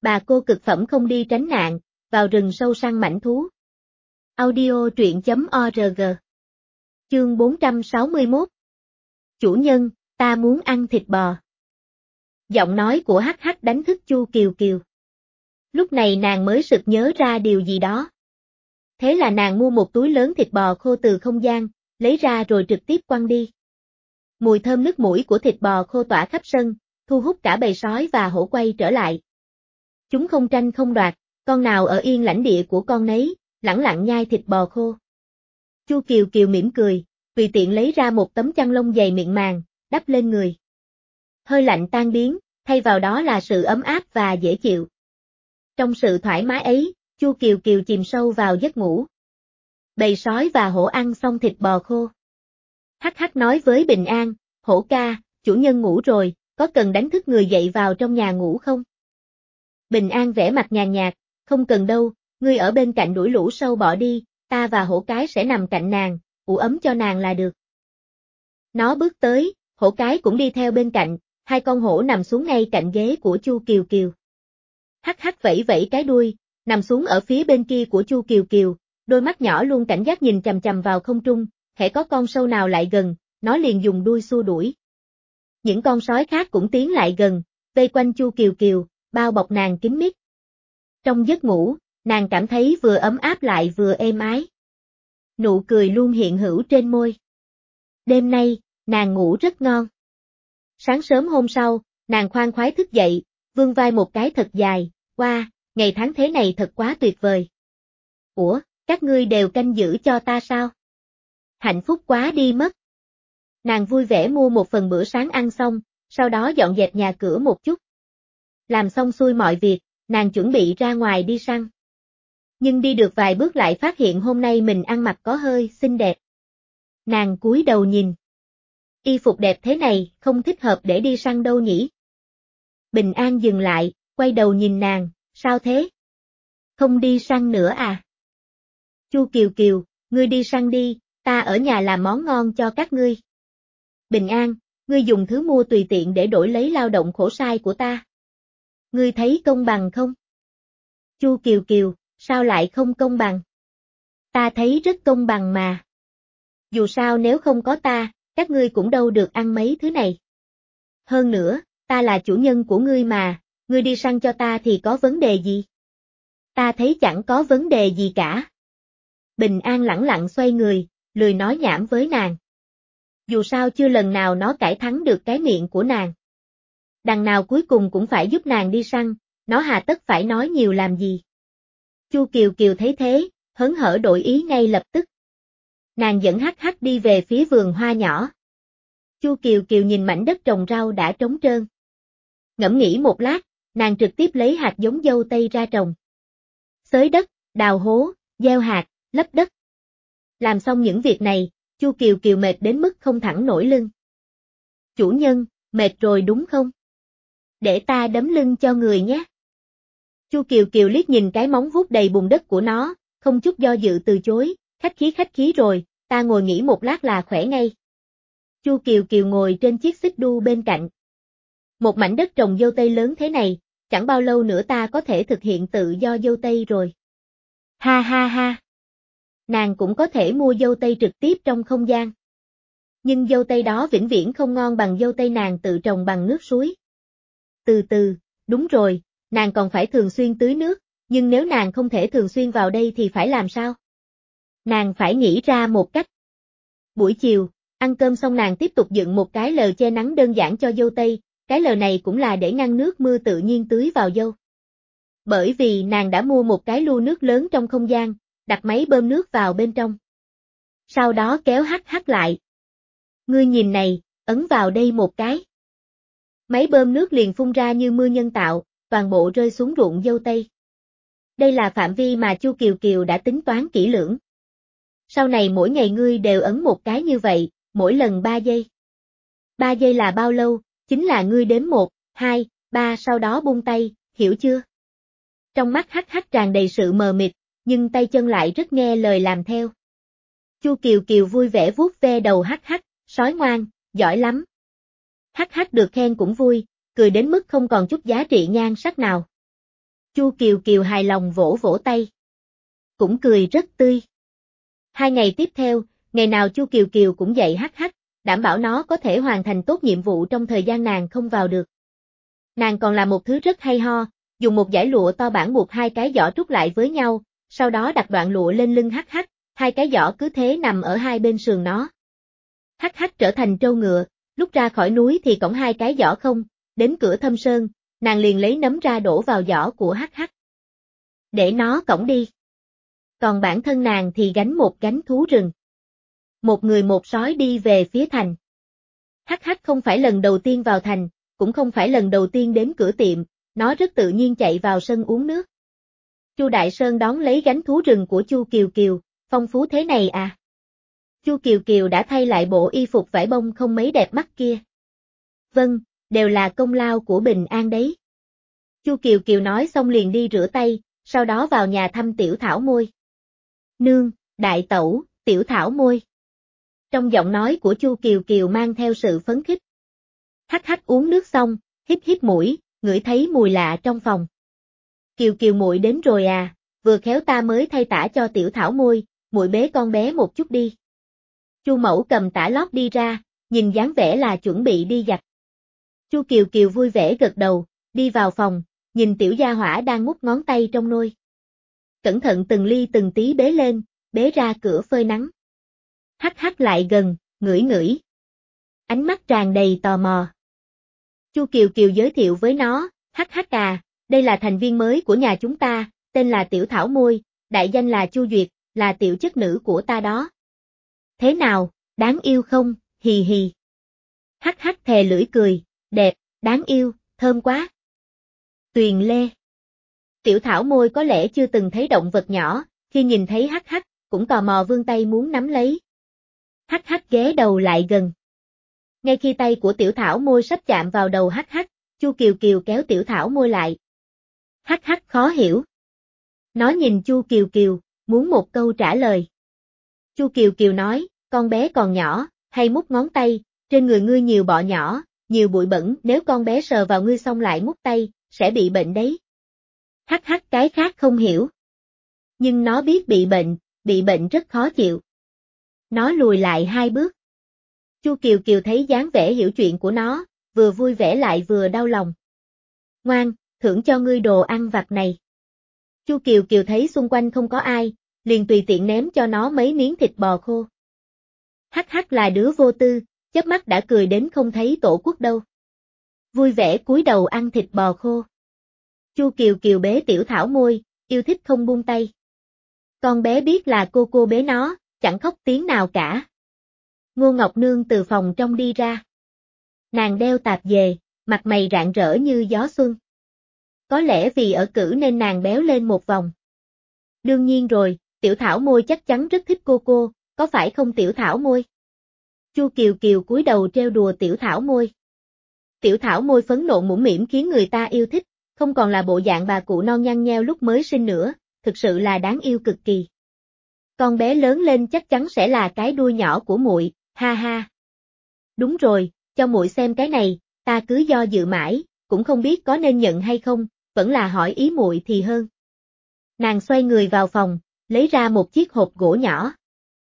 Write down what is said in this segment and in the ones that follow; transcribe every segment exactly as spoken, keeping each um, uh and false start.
Bà cô cực phẩm không đi tránh nạn, vào rừng sâu săn mãnh thú. Audio truyện chấm org. Chương bốn trăm sáu mươi mốt. Chủ nhân, ta muốn ăn thịt bò. Giọng nói của Hắc Hắc đánh thức Chu Kiều Kiều. Lúc này nàng mới sực nhớ ra điều gì đó. Thế là nàng mua một túi lớn thịt bò khô từ không gian, lấy ra rồi trực tiếp quăng đi. Mùi thơm nước mũi của thịt bò khô tỏa khắp sân, thu hút cả bầy sói và hổ quay trở lại. Chúng không tranh không đoạt, con nào ở yên lãnh địa của con nấy, lẳng lặng nhai thịt bò khô. Chu Kiều Kiều mỉm cười, tùy tiện lấy ra một tấm chăn lông dày mịn màng, đắp lên người. Hơi lạnh tan biến, thay vào đó là sự ấm áp và dễ chịu. Trong sự thoải mái ấy, Chu Kiều Kiều chìm sâu vào giấc ngủ. Bầy sói và hổ ăn xong thịt bò khô. Hắc Hắc nói với Bình An, hổ ca, chủ nhân ngủ rồi, có cần đánh thức người dậy vào trong nhà ngủ không? Bình An vẻ mặt nhàn nhạt, không cần đâu, ngươi ở bên cạnh đuổi lũ sâu bọ đi, ta và hổ cái sẽ nằm cạnh nàng, ủ ấm cho nàng là được. Nó bước tới, hổ cái cũng đi theo bên cạnh, hai con hổ nằm xuống ngay cạnh ghế của Chu Kiều Kiều. Hắc Hắc vẫy vẫy cái đuôi, nằm xuống ở phía bên kia của Chu Kiều Kiều, đôi mắt nhỏ luôn cảnh giác nhìn chằm chằm vào không trung, hễ có con sâu nào lại gần, nó liền dùng đuôi xua đuổi. Những con sói khác cũng tiến lại gần, vây quanh Chu Kiều Kiều, bao bọc nàng kín mít. Trong giấc ngủ, nàng cảm thấy vừa ấm áp lại vừa êm ái. Nụ cười luôn hiện hữu trên môi. Đêm nay, nàng ngủ rất ngon. Sáng sớm hôm sau, nàng khoan khoái thức dậy, vươn vai một cái thật dài, wow, ngày tháng thế này thật quá tuyệt vời. Ủa, các ngươi đều canh giữ cho ta sao? Hạnh phúc quá đi mất. Nàng vui vẻ mua một phần bữa sáng ăn xong, sau đó dọn dẹp nhà cửa một chút. Làm xong xuôi mọi việc, nàng chuẩn bị ra ngoài đi săn. Nhưng đi được vài bước lại phát hiện hôm nay mình ăn mặc có hơi xinh đẹp. Nàng cúi đầu nhìn. Y phục đẹp thế này không thích hợp để đi săn đâu nhỉ? Bình An dừng lại, quay đầu nhìn nàng, sao thế? Không đi săn nữa à? Chu Kiều Kiều, ngươi đi săn đi, ta ở nhà làm món ngon cho các ngươi. Bình An, ngươi dùng thứ mua tùy tiện để đổi lấy lao động khổ sai của ta. Ngươi thấy công bằng không? Chu Kiều Kiều, sao lại không công bằng? Ta thấy rất công bằng mà. Dù sao nếu không có ta, các ngươi cũng đâu được ăn mấy thứ này. Hơn nữa, ta là chủ nhân của ngươi mà, ngươi đi săn cho ta thì có vấn đề gì? Ta thấy chẳng có vấn đề gì cả. Bình An lẳng lặng xoay người, lười nói nhảm với nàng. Dù sao chưa lần nào nó cãi thắng được cái miệng của nàng. Đằng nào cuối cùng cũng phải giúp nàng đi săn, nó hà tất phải nói nhiều làm gì. Chu Kiều Kiều thấy thế, hớn hở đổi ý ngay lập tức. Nàng dẫn Hắc Hắc đi về phía vườn hoa nhỏ. Chu Kiều Kiều nhìn mảnh đất trồng rau đã trống trơn. Ngẫm nghĩ một lát, nàng trực tiếp lấy hạt giống dâu tây ra trồng. Xới đất, đào hố, gieo hạt, lấp đất. Làm xong những việc này, Chu Kiều Kiều mệt đến mức không thẳng nổi lưng. Chủ nhân, mệt rồi đúng không? Để ta đấm lưng cho người nhé. Chu Kiều Kiều liếc nhìn cái móng vuốt đầy bùn đất của nó, không chút do dự từ chối, khách khí khách khí rồi, ta ngồi nghỉ một lát là khỏe ngay. Chu Kiều Kiều ngồi trên chiếc xích đu bên cạnh. Một mảnh đất trồng dâu tây lớn thế này, chẳng bao lâu nữa ta có thể thực hiện tự do dâu tây rồi. Ha ha ha. Nàng cũng có thể mua dâu tây trực tiếp trong không gian. Nhưng dâu tây đó vĩnh viễn không ngon bằng dâu tây nàng tự trồng bằng nước suối. Từ từ, đúng rồi, nàng còn phải thường xuyên tưới nước, nhưng nếu nàng không thể thường xuyên vào đây thì phải làm sao? Nàng phải nghĩ ra một cách. Buổi chiều, ăn cơm xong nàng tiếp tục dựng một cái lờ che nắng đơn giản cho dâu tây, cái lờ này cũng là để ngăn nước mưa tự nhiên tưới vào dâu. Bởi vì nàng đã mua một cái lu nước lớn trong không gian, đặt máy bơm nước vào bên trong. Sau đó kéo Hắc Hắc lại. Ngươi nhìn này, ấn vào đây một cái. Máy bơm nước liền phun ra như mưa nhân tạo, toàn bộ rơi xuống ruộng dâu tây. Đây là phạm vi mà Chu Kiều Kiều đã tính toán kỹ lưỡng. Sau này mỗi ngày ngươi đều ấn một cái như vậy, mỗi lần ba giây. ba giây là bao lâu? Chính là ngươi đếm một, hai, ba sau đó buông tay, hiểu chưa? Trong mắt Hắc Hắc tràn đầy sự mờ mịt, nhưng tay chân lại rất nghe lời làm theo. Chu Kiều Kiều vui vẻ vuốt ve đầu Hắc Hắc, sói ngoan, giỏi lắm. Hắc Hắc được khen cũng vui, cười đến mức không còn chút giá trị nhan sắc nào. Chu Kiều Kiều hài lòng vỗ vỗ tay. Cũng cười rất tươi. Hai ngày tiếp theo, ngày nào Chu Kiều Kiều cũng dạy hắc hắc, đảm bảo nó có thể hoàn thành tốt nhiệm vụ trong thời gian nàng không vào được. Nàng còn làm một thứ rất hay ho, dùng một dải lụa to bản buộc hai cái giỏ trút lại với nhau, sau đó đặt đoạn lụa lên lưng hắc hắc, hai cái giỏ cứ thế nằm ở hai bên sườn nó. Hắc hắc trở thành trâu ngựa, lúc ra khỏi núi thì cõng hai cái giỏ không, đến cửa Thâm Sơn, nàng liền lấy nấm ra đổ vào giỏ của hắc hắc. Để nó cõng đi. Còn bản thân nàng thì gánh một gánh thú rừng. Một người một sói đi về phía thành. Hắc hắc không phải lần đầu tiên vào thành, cũng không phải lần đầu tiên đến cửa tiệm, nó rất tự nhiên chạy vào sân uống nước. Chu Đại Sơn đón lấy gánh thú rừng của Chu Kiều Kiều, phong phú thế này à? Chu Kiều Kiều đã thay lại bộ y phục vải bông không mấy đẹp mắt kia. Vâng, đều là công lao của Bình An đấy. Chu Kiều Kiều nói xong liền đi rửa tay, sau đó vào nhà thăm Tiểu Thảo Môi. Nương, đại tẩu, Tiểu Thảo Môi. Trong giọng nói của Chu Kiều Kiều mang theo sự phấn khích. Hắc hắc uống nước xong, hít hít mũi, ngửi thấy mùi lạ trong phòng. Kiều Kiều muội đến rồi à, vừa khéo ta mới thay tã cho Tiểu Thảo Môi, muội bế con bé một chút đi. Chu mẫu cầm tã lót đi ra, nhìn dáng vẻ là chuẩn bị đi giặt. Chu Kiều Kiều vui vẻ gật đầu, đi vào phòng, nhìn tiểu gia hỏa đang mút ngón tay trong nôi. Cẩn thận từng ly từng tí bế lên, bế ra cửa phơi nắng. Hắc hắc lại gần, ngửi ngửi. Ánh mắt tràn đầy tò mò. Chu Kiều Kiều giới thiệu với nó, hắc hắc à, đây là thành viên mới của nhà chúng ta, tên là Tiểu Thảo Môi, đại danh là Chu Duyệt, là tiểu chất nữ của ta đó. Thế nào, đáng yêu không, hì hì. Hắc hắc thè lưỡi cười, đẹp, đáng yêu, thơm quá. Tuyền Lê. Tiểu Thảo Môi có lẽ chưa từng thấy động vật nhỏ, khi nhìn thấy hắc hắc, cũng tò mò vươn tay muốn nắm lấy. Hắc hắc ghé đầu lại gần. Ngay khi tay của Tiểu Thảo Môi sắp chạm vào đầu hắc hắc, Chu Kiều Kiều kéo Tiểu Thảo Môi lại. Hắc hắc khó hiểu. Nó nhìn Chu Kiều Kiều, muốn một câu trả lời. Chu Kiều Kiều nói, con bé còn nhỏ, hay mút ngón tay, trên người ngươi nhiều bọ nhỏ, nhiều bụi bẩn, nếu con bé sờ vào ngươi xong lại mút tay, sẽ bị bệnh đấy. Hắc hắc cái khác không hiểu. Nhưng nó biết bị bệnh, bị bệnh rất khó chịu. Nó lùi lại hai bước. Chu Kiều Kiều thấy dáng vẻ hiểu chuyện của nó, vừa vui vẻ lại vừa đau lòng. Ngoan, thưởng cho ngươi đồ ăn vặt này. Chu Kiều Kiều thấy xung quanh không có ai, liền tùy tiện ném cho nó mấy miếng thịt bò khô. Hắc hắc là đứa vô tư, chớp mắt đã cười đến không thấy tổ quốc đâu. Vui vẻ cúi đầu ăn thịt bò khô. Chu Kiều Kiều bế Tiểu Thảo Môi, yêu thích không buông tay. Con bé biết là cô cô bế nó, chẳng khóc tiếng nào cả. Ngô Ngọc Nương từ phòng trong đi ra. Nàng đeo tạp dề, mặt mày rạng rỡ như gió xuân. Có lẽ vì ở cử nên nàng béo lên một vòng. Đương nhiên rồi, Tiểu Thảo Môi chắc chắn rất thích cô cô, có phải không Tiểu Thảo Môi? Chu Kiều Kiều cúi đầu trêu đùa Tiểu Thảo Môi. Tiểu Thảo Môi phấn nộ mũm mĩm khiến người ta yêu thích, không còn là bộ dạng bà cụ non nhăn nheo lúc mới sinh nữa, thực sự là đáng yêu cực kỳ. Con bé lớn lên chắc chắn sẽ là cái đuôi nhỏ của muội, ha ha. Đúng rồi, cho muội xem cái này, ta cứ do dự mãi, cũng không biết có nên nhận hay không, vẫn là hỏi ý muội thì hơn. Nàng xoay người vào phòng, lấy ra một chiếc hộp gỗ nhỏ.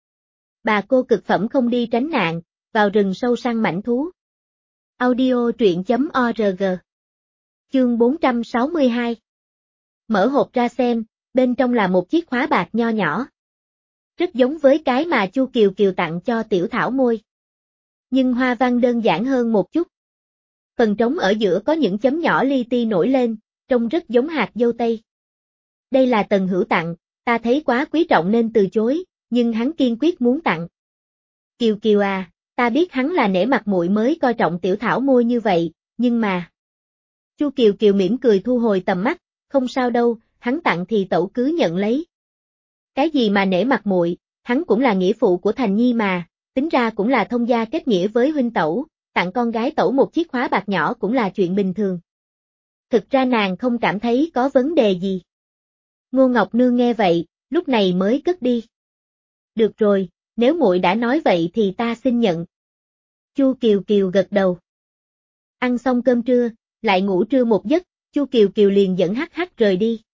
Bà cô cực phẩm không đi tránh nạn, vào rừng sâu săn mãnh thú. Audio truyện chấm org. Chương bốn trăm sáu mươi hai. Mở hộp ra xem, bên trong là một chiếc khóa bạc nho nhỏ. Rất giống với cái mà Chu Kiều Kiều tặng cho Tiểu Thảo Môi. Nhưng hoa văn đơn giản hơn một chút. Phần trống ở giữa có những chấm nhỏ li ti nổi lên, trông rất giống hạt dâu tây. Đây là Tần Hữu tặng, ta thấy quá quý trọng nên từ chối, nhưng hắn kiên quyết muốn tặng. Kiều Kiều à, ta biết hắn là nể mặt muội mới coi trọng Tiểu Thảo Môi như vậy, nhưng mà... Chu Kiều Kiều mỉm cười thu hồi tầm mắt, không sao đâu, hắn tặng thì tẩu cứ nhận lấy. Cái gì mà nể mặt muội, hắn cũng là nghĩa phụ của Thành Nhi mà, tính ra cũng là thông gia kết nghĩa với huynh tẩu, tặng con gái tẩu một chiếc khóa bạc nhỏ cũng là chuyện bình thường. Thực ra nàng không cảm thấy có vấn đề gì. Ngô Ngọc Nương nghe vậy, lúc này mới cất đi. Được rồi, nếu muội đã nói vậy thì ta xin nhận. Chu Kiều Kiều gật đầu. Ăn xong cơm trưa, lại ngủ trưa một giấc, Chu Kiều Kiều liền dẫn hắc hắc rời đi.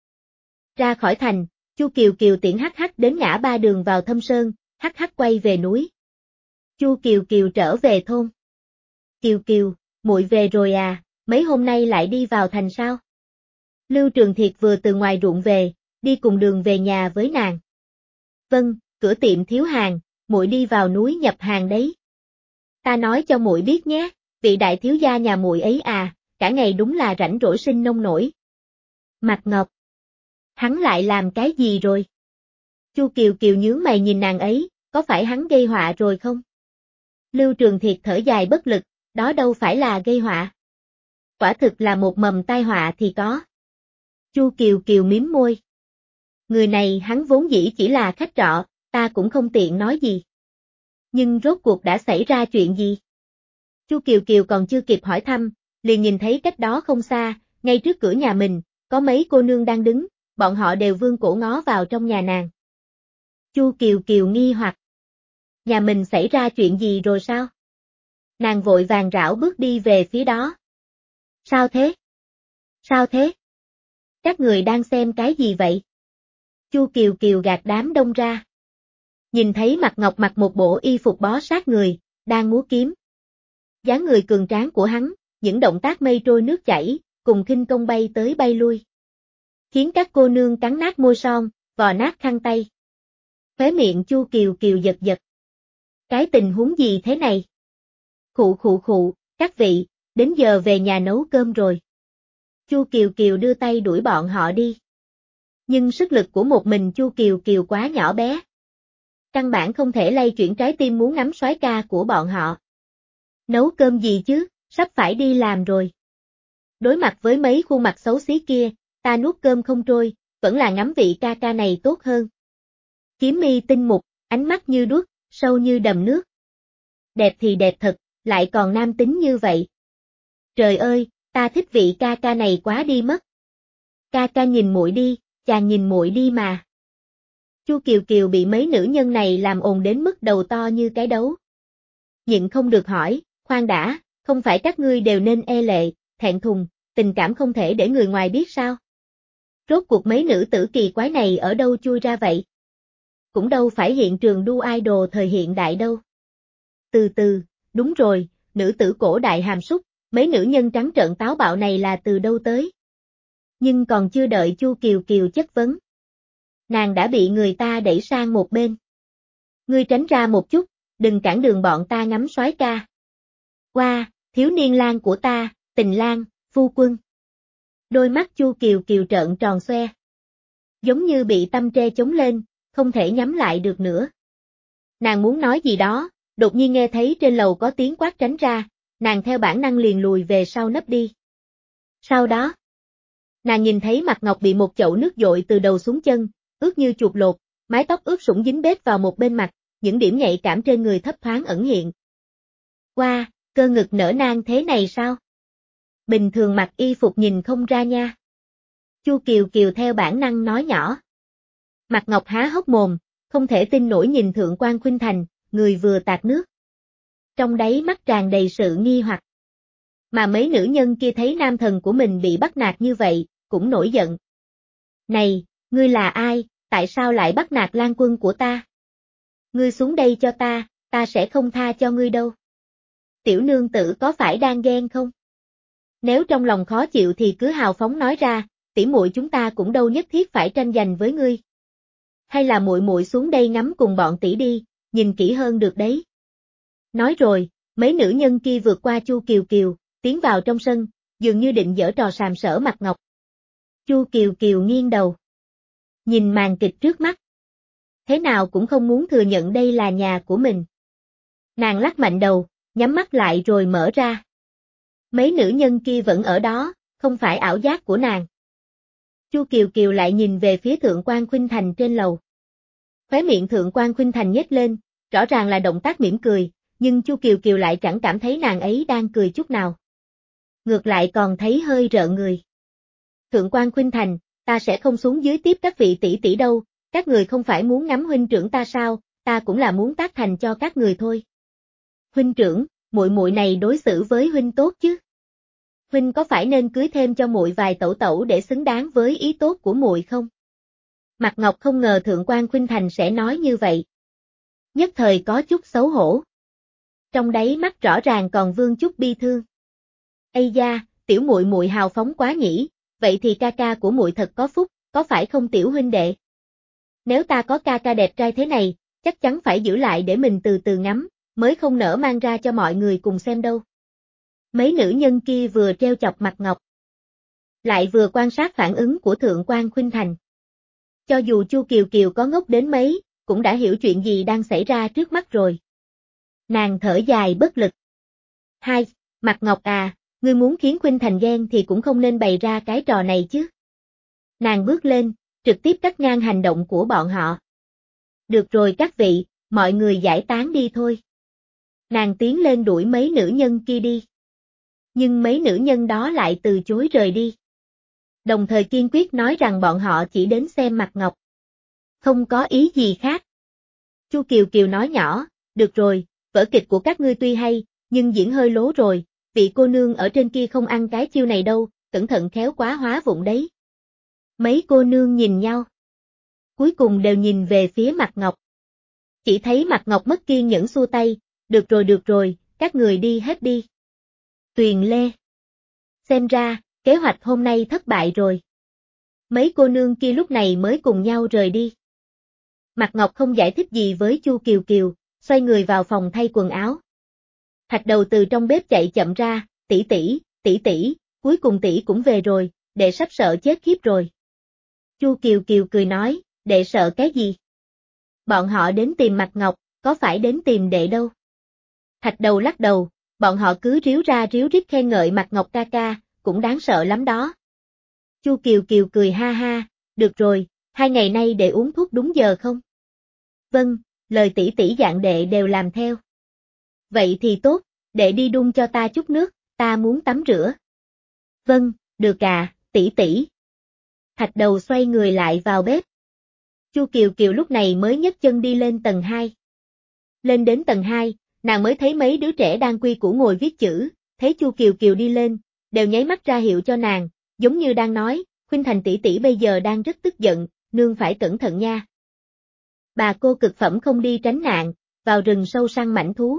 Ra khỏi thành, Chu Kiều Kiều tiễn hắc hắc đến ngã ba đường vào Thâm Sơn, hắc hắc quay về núi. Chu Kiều Kiều trở về thôn. Kiều Kiều, muội về rồi à, mấy hôm nay lại đi vào thành sao? Lưu Trường Thiệt vừa từ ngoài ruộng về, đi cùng đường về nhà với nàng. Vâng, cửa tiệm thiếu hàng, muội đi vào núi nhập hàng đấy. Ta nói cho muội biết nhé, vị đại thiếu gia nhà muội ấy à, cả ngày đúng là rảnh rỗi sinh nông nổi. Mạch Ngọc. Hắn lại làm cái gì rồi? Chu Kiều Kiều nhướng mày nhìn nàng ấy, có phải hắn gây họa rồi không? Lưu Trường Thiệt thở dài bất lực, đó đâu phải là gây họa. Quả thực là một mầm tai họa thì có. Chu Kiều Kiều mím môi. Người này hắn vốn dĩ chỉ là khách trọ, ta cũng không tiện nói gì. Nhưng rốt cuộc đã xảy ra chuyện gì? Chu Kiều Kiều còn chưa kịp hỏi thăm, liền nhìn thấy cách đó không xa, ngay trước cửa nhà mình, có mấy cô nương đang đứng, bọn họ đều vươn cổ ngó vào trong nhà nàng. Chu Kiều Kiều nghi hoặc. Nhà mình xảy ra chuyện gì rồi sao? Nàng vội vàng rảo bước đi về phía đó. Sao thế? Sao thế? Các người đang xem cái gì vậy? Chu Kiều Kiều gạt đám đông ra. Nhìn thấy Mạch Ngọc mặc một bộ y phục bó sát người, đang múa kiếm. Dáng người cường tráng của hắn, những động tác mây trôi nước chảy, cùng khinh công bay tới bay lui. Khiến các cô nương cắn nát môi son, vò nát khăn tay. Khóe miệng Chu Kiều Kiều giật giật. Cái tình huống gì thế này? Khụ khụ khụ, các vị, đến giờ về nhà nấu cơm rồi. Chu Kiều Kiều đưa tay đuổi bọn họ đi. Nhưng sức lực của một mình Chu Kiều Kiều quá nhỏ bé. Căn bản không thể lay chuyển trái tim muốn ngắm soái ca của bọn họ. Nấu cơm gì chứ, sắp phải đi làm rồi. Đối mặt với mấy khuôn mặt xấu xí kia, ta nuốt cơm không trôi, vẫn là ngắm vị ca ca này tốt hơn. Kiếm mi tinh mục, ánh mắt như đuốc, sâu như đầm nước. Đẹp thì đẹp thật, lại còn nam tính như vậy. Trời ơi, ta thích vị ca ca này quá đi mất. Ca ca nhìn muội đi, chàng nhìn muội đi mà. Chu Kiều Kiều bị mấy nữ nhân này làm ồn đến mức đầu to như cái đấu. Nhịn không được hỏi, khoan đã, không phải các ngươi đều nên e lệ, thẹn thùng, tình cảm không thể để người ngoài biết sao? Rốt cuộc mấy nữ tử kỳ quái này ở đâu chui ra vậy? Cũng đâu phải hiện trường đu idol thời hiện đại đâu. Từ từ, đúng rồi, nữ tử cổ đại hàm súc, mấy nữ nhân trắng trợn táo bạo này là từ đâu tới? Nhưng còn chưa đợi Chu Kiều Kiều chất vấn. Nàng đã bị người ta đẩy sang một bên. Ngươi tránh ra một chút, đừng cản đường bọn ta ngắm soái ca. Qua, wow, thiếu niên lang của ta, Tình Lang, phu quân. Đôi mắt Chu Kiều Kiều trợn tròn xoe. Giống như bị tâm trê chống lên, không thể nhắm lại được nữa. Nàng muốn nói gì đó, đột nhiên nghe thấy trên lầu có tiếng quát tránh ra, nàng theo bản năng liền lùi về sau nấp đi. Sau đó, nàng nhìn thấy Mạch Ngọc bị một chậu nước dội từ đầu xuống chân, ướt như chuột lột, mái tóc ướt sũng dính bết vào một bên mặt, những điểm nhạy cảm trên người thấp thoáng ẩn hiện. Qua, wow, cơ ngực nở nang thế này sao? Bình thường mặc y phục nhìn không ra nha. Chu Kiều Kiều theo bản năng nói nhỏ. Mạch Ngọc há hốc mồm, không thể tin nổi nhìn Thượng quan Khuynh Thành, người vừa tạt nước. Trong đáy mắt tràn đầy sự nghi hoặc. Mà mấy nữ nhân kia thấy nam thần của mình bị bắt nạt như vậy, cũng nổi giận. Này, ngươi là ai, tại sao lại bắt nạt Lan Quân của ta? Ngươi xuống đây cho ta, ta sẽ không tha cho ngươi đâu. Tiểu nương tử có phải đang ghen không? Nếu trong lòng khó chịu thì cứ hào phóng nói ra, tỉ muội chúng ta cũng đâu nhất thiết phải tranh giành với ngươi. Hay là muội muội xuống đây ngắm cùng bọn tỷ đi, nhìn kỹ hơn được đấy. Nói rồi, mấy nữ nhân kia vượt qua Chu Kiều Kiều, tiến vào trong sân, dường như định giở trò sàm sỡ Mạch Ngọc. Chu Kiều Kiều nghiêng đầu. Nhìn màn kịch trước mắt. Thế nào cũng không muốn thừa nhận đây là nhà của mình. Nàng lắc mạnh đầu, nhắm mắt lại rồi mở ra. Mấy nữ nhân kia vẫn ở đó, không phải ảo giác của nàng. Chu Kiều Kiều lại nhìn về phía Thượng quan Khuynh Thành trên lầu. Khóe miệng Thượng quan Khuynh Thành nhếch lên, rõ ràng là động tác mỉm cười, nhưng Chu Kiều Kiều lại chẳng cảm thấy nàng ấy đang cười chút nào. Ngược lại còn thấy hơi rợn người. Thượng quan Khuynh Thành, ta sẽ không xuống dưới tiếp các vị tỷ tỷ đâu, các người không phải muốn ngắm huynh trưởng ta sao, ta cũng là muốn tác thành cho các người thôi. Huynh trưởng, muội muội này đối xử với huynh tốt chứ? Huynh có phải nên cưới thêm cho muội vài tẩu tẩu để xứng đáng với ý tốt của muội không? Mạc Ngọc không ngờ Thượng quan Khuynh Thành sẽ nói như vậy. Nhất thời có chút xấu hổ. Trong đáy mắt rõ ràng còn vương chút bi thương. Ây da, tiểu muội muội hào phóng quá nhỉ, vậy thì ca ca của muội thật có phúc, có phải không tiểu huynh đệ? Nếu ta có ca ca đẹp trai thế này, chắc chắn phải giữ lại để mình từ từ ngắm, mới không nỡ mang ra cho mọi người cùng xem đâu. Mấy nữ nhân kia vừa treo chọc Mạc Ngọc, lại vừa quan sát phản ứng của Thượng quan Khuynh Thành. Cho dù Chu Kiều Kiều có ngốc đến mấy, cũng đã hiểu chuyện gì đang xảy ra trước mắt rồi. Nàng thở dài bất lực. Hai, Mạc Ngọc à, ngươi muốn khiến Khuynh Thành ghen thì cũng không nên bày ra cái trò này chứ. Nàng bước lên, trực tiếp cắt ngang hành động của bọn họ. Được rồi các vị, mọi người giải tán đi thôi. Nàng tiến lên đuổi mấy nữ nhân kia đi. Nhưng mấy nữ nhân đó lại từ chối rời đi. Đồng thời kiên quyết nói rằng bọn họ chỉ đến xem Mạc Ngọc. Không có ý gì khác. Chu Kiều Kiều nói nhỏ, được rồi, vở kịch của các ngươi tuy hay, nhưng diễn hơi lố rồi, vị cô nương ở trên kia không ăn cái chiêu này đâu, cẩn thận khéo quá hóa vụng đấy. Mấy cô nương nhìn nhau. Cuối cùng đều nhìn về phía Mạc Ngọc. Chỉ thấy Mạc Ngọc mất kiên nhẫn xua tay, được rồi được rồi, các người đi hết đi. Tuyền Lê. Xem ra, kế hoạch hôm nay thất bại rồi. Mấy cô nương kia lúc này mới cùng nhau rời đi. Mạc Ngọc không giải thích gì với Chu Kiều Kiều, xoay người vào phòng thay quần áo. Thạch Đầu từ trong bếp chạy chậm ra, tỷ tỷ, tỷ tỷ, cuối cùng tỷ cũng về rồi, đệ sắp sợ chết khiếp rồi. Chu Kiều Kiều cười nói, đệ sợ cái gì? Bọn họ đến tìm Mạc Ngọc, có phải đến tìm đệ đâu? Thạch Đầu lắc đầu, bọn họ cứ ríu ra ríu rít khen ngợi Mạc Ngọc ca ca, cũng đáng sợ lắm đó. Chu Kiều Kiều cười ha ha, được rồi, hai ngày nay đệ uống thuốc đúng giờ không? Vâng, lời tỷ tỷ dạng đệ đều làm theo. Vậy thì tốt, đệ đi đun cho ta chút nước, ta muốn tắm rửa. Vâng, được à, tỷ tỷ. Thạch Đầu xoay người lại vào bếp. Chu Kiều Kiều lúc này mới nhấc chân đi lên tầng hai. Lên đến tầng hai, nàng mới thấy mấy đứa trẻ đang quy củ ngồi viết chữ, thấy Chu Kiều Kiều đi lên, đều nháy mắt ra hiệu cho nàng, giống như đang nói, Khuynh Thành tỷ tỷ bây giờ đang rất tức giận, nương phải cẩn thận nha. Bà cô cực phẩm không đi tránh nạn, vào rừng sâu săn mãnh thú.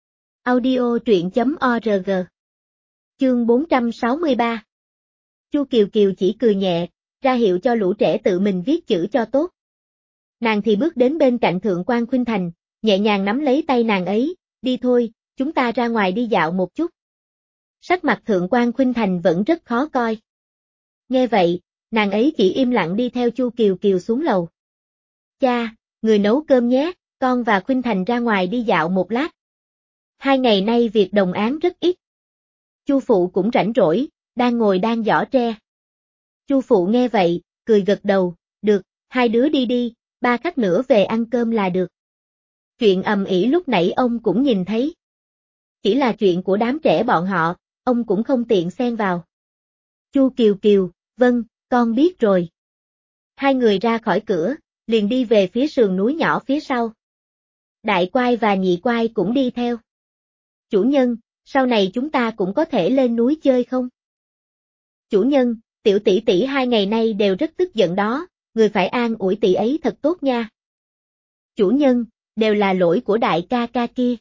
Audio truyện chấm org. Chương bốn trăm sáu mươi ba. Chu Kiều Kiều chỉ cười nhẹ, ra hiệu cho lũ trẻ tự mình viết chữ cho tốt. Nàng thì bước đến bên cạnh Thượng quan Khuynh Thành, nhẹ nhàng nắm lấy tay nàng ấy, đi thôi, chúng ta ra ngoài đi dạo một chút. Sắc mặt Thượng quan Khuynh Thành vẫn rất khó coi. Nghe vậy, nàng ấy chỉ im lặng đi theo Chu Kiều Kiều xuống lầu. Cha, người nấu cơm nhé, con và Khuynh Thành ra ngoài đi dạo một lát. Hai ngày nay việc đồng áng rất ít. Chu phụ cũng rảnh rỗi, đang ngồi đan giỏ tre. Chu phụ nghe vậy, cười gật đầu, được, hai đứa đi đi, ba khắc nữa về ăn cơm là được. Chuyện ầm ĩ lúc nãy ông cũng nhìn thấy. Chỉ là chuyện của đám trẻ bọn họ, ông cũng không tiện xen vào. Chu Kiều Kiều, vâng, con biết rồi. Hai người ra khỏi cửa, liền đi về phía sườn núi nhỏ phía sau. Đại Quai và Nhị Quai cũng đi theo. Chủ nhân, sau này chúng ta cũng có thể lên núi chơi không? Chủ nhân, tiểu tỷ tỷ hai ngày nay đều rất tức giận đó, người phải an ủi tỷ ấy thật tốt nha. Chủ nhân, đều là lỗi của đại ca ca kia.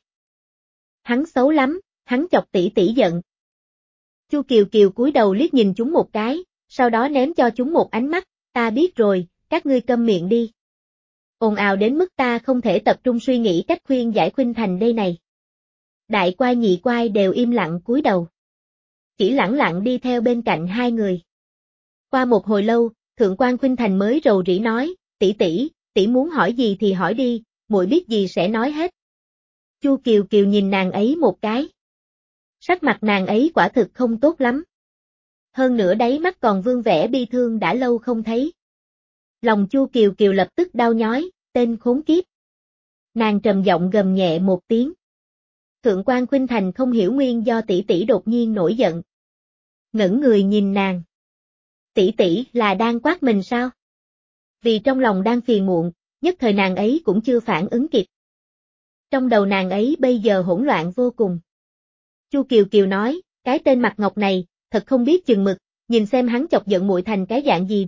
Hắn xấu lắm, hắn chọc tỷ tỷ giận. Chu Kiều Kiều cúi đầu liếc nhìn chúng một cái, sau đó ném cho chúng một ánh mắt, ta biết rồi, các ngươi câm miệng đi. Ồn ào đến mức ta không thể tập trung suy nghĩ cách khuyên giải Khuynh Thành đây này. Đại Quai Nhị Quai đều im lặng cúi đầu. Chỉ lẳng lặng đi theo bên cạnh hai người. Qua một hồi lâu, Thượng quan Khuynh Thành mới rầu rĩ nói, tỷ tỷ, tỷ muốn hỏi gì thì hỏi đi, muội biết gì sẽ nói hết. Chu Kiều Kiều nhìn nàng ấy một cái. Sắc mặt nàng ấy quả thực không tốt lắm. Hơn nữa đáy mắt còn vương vẻ bi thương đã lâu không thấy. Lòng Chu Kiều Kiều lập tức đau nhói, tên khốn kiếp. Nàng trầm giọng gầm nhẹ một tiếng. Thượng quan Khuynh Thành không hiểu nguyên do tỷ tỷ đột nhiên nổi giận. Ngẩng người nhìn nàng. Tỷ tỷ là đang quát mình sao? Vì trong lòng đang phiền muộn, nhất thời nàng ấy cũng chưa phản ứng kịp. Trong đầu nàng ấy bây giờ hỗn loạn vô cùng. Chu Kiều Kiều nói, cái tên Mạc Ngọc này, thật không biết chừng mực, nhìn xem hắn chọc giận muội thành cái dạng gì rồi,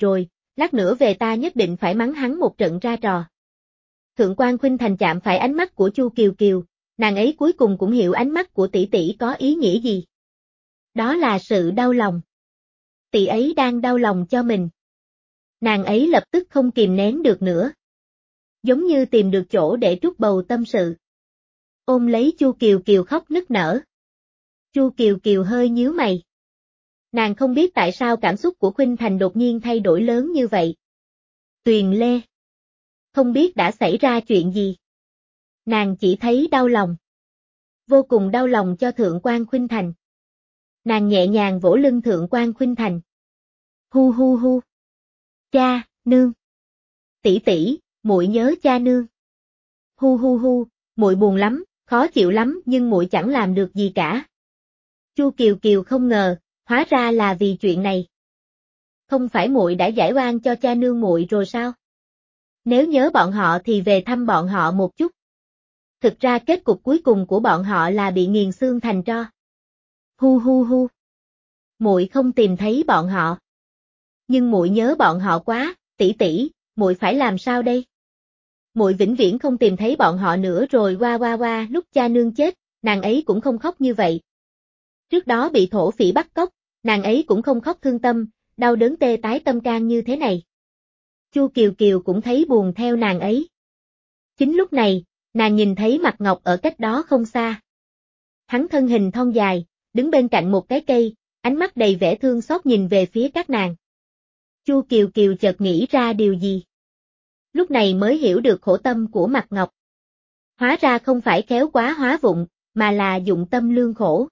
lát nữa về ta nhất định phải mắng hắn một trận ra trò. Thượng quan Khuynh Thành chạm phải ánh mắt của Chu Kiều Kiều, nàng ấy cuối cùng cũng hiểu ánh mắt của tỷ tỷ có ý nghĩa gì. Đó là sự đau lòng. Tỷ ấy đang đau lòng cho mình. Nàng ấy lập tức không kìm nén được nữa. Giống như tìm được chỗ để trút bầu tâm sự. Ôm lấy Chu Kiều Kiều khóc nức nở. Chu Kiều Kiều hơi nhíu mày. Nàng không biết tại sao cảm xúc của Khuynh Thành đột nhiên thay đổi lớn như vậy. Tuyền Lê. Không biết đã xảy ra chuyện gì. Nàng chỉ thấy đau lòng. Vô cùng đau lòng cho Thượng quan Khuynh Thành. Nàng nhẹ nhàng vỗ lưng Thượng quan Khuynh Thành. Hu hu hu. Cha, nương. Tỷ tỷ, muội nhớ cha nương. Hu hu hu, muội buồn lắm, khó chịu lắm nhưng muội chẳng làm được gì cả. Chu Kiều Kiều không ngờ, hóa ra là vì chuyện này. Không phải muội đã giải oan cho cha nương muội rồi sao? Nếu nhớ bọn họ thì về thăm bọn họ một chút. Thực ra kết cục cuối cùng của bọn họ là bị nghiền xương thành tro. Hu hu hu. Muội không tìm thấy bọn họ. Nhưng muội nhớ bọn họ quá, tỷ tỷ, muội phải làm sao đây? Muội vĩnh viễn không tìm thấy bọn họ nữa rồi qua qua qua lúc cha nương chết, nàng ấy cũng không khóc như vậy. Trước đó bị thổ phỉ bắt cóc, nàng ấy cũng không khóc thương tâm, đau đớn tê tái tâm can như thế này. Chu Kiều Kiều cũng thấy buồn theo nàng ấy. Chính lúc này, nàng nhìn thấy Mạc Ngọc ở cách đó không xa. Hắn thân hình thon dài, đứng bên cạnh một cái cây, ánh mắt đầy vẻ thương xót nhìn về phía các nàng. Chu Kiều Kiều chợt nghĩ ra điều gì. Lúc này mới hiểu được khổ tâm của Mạc Ngọc. Hóa ra không phải khéo quá hóa vụng, mà là dụng tâm lương khổ.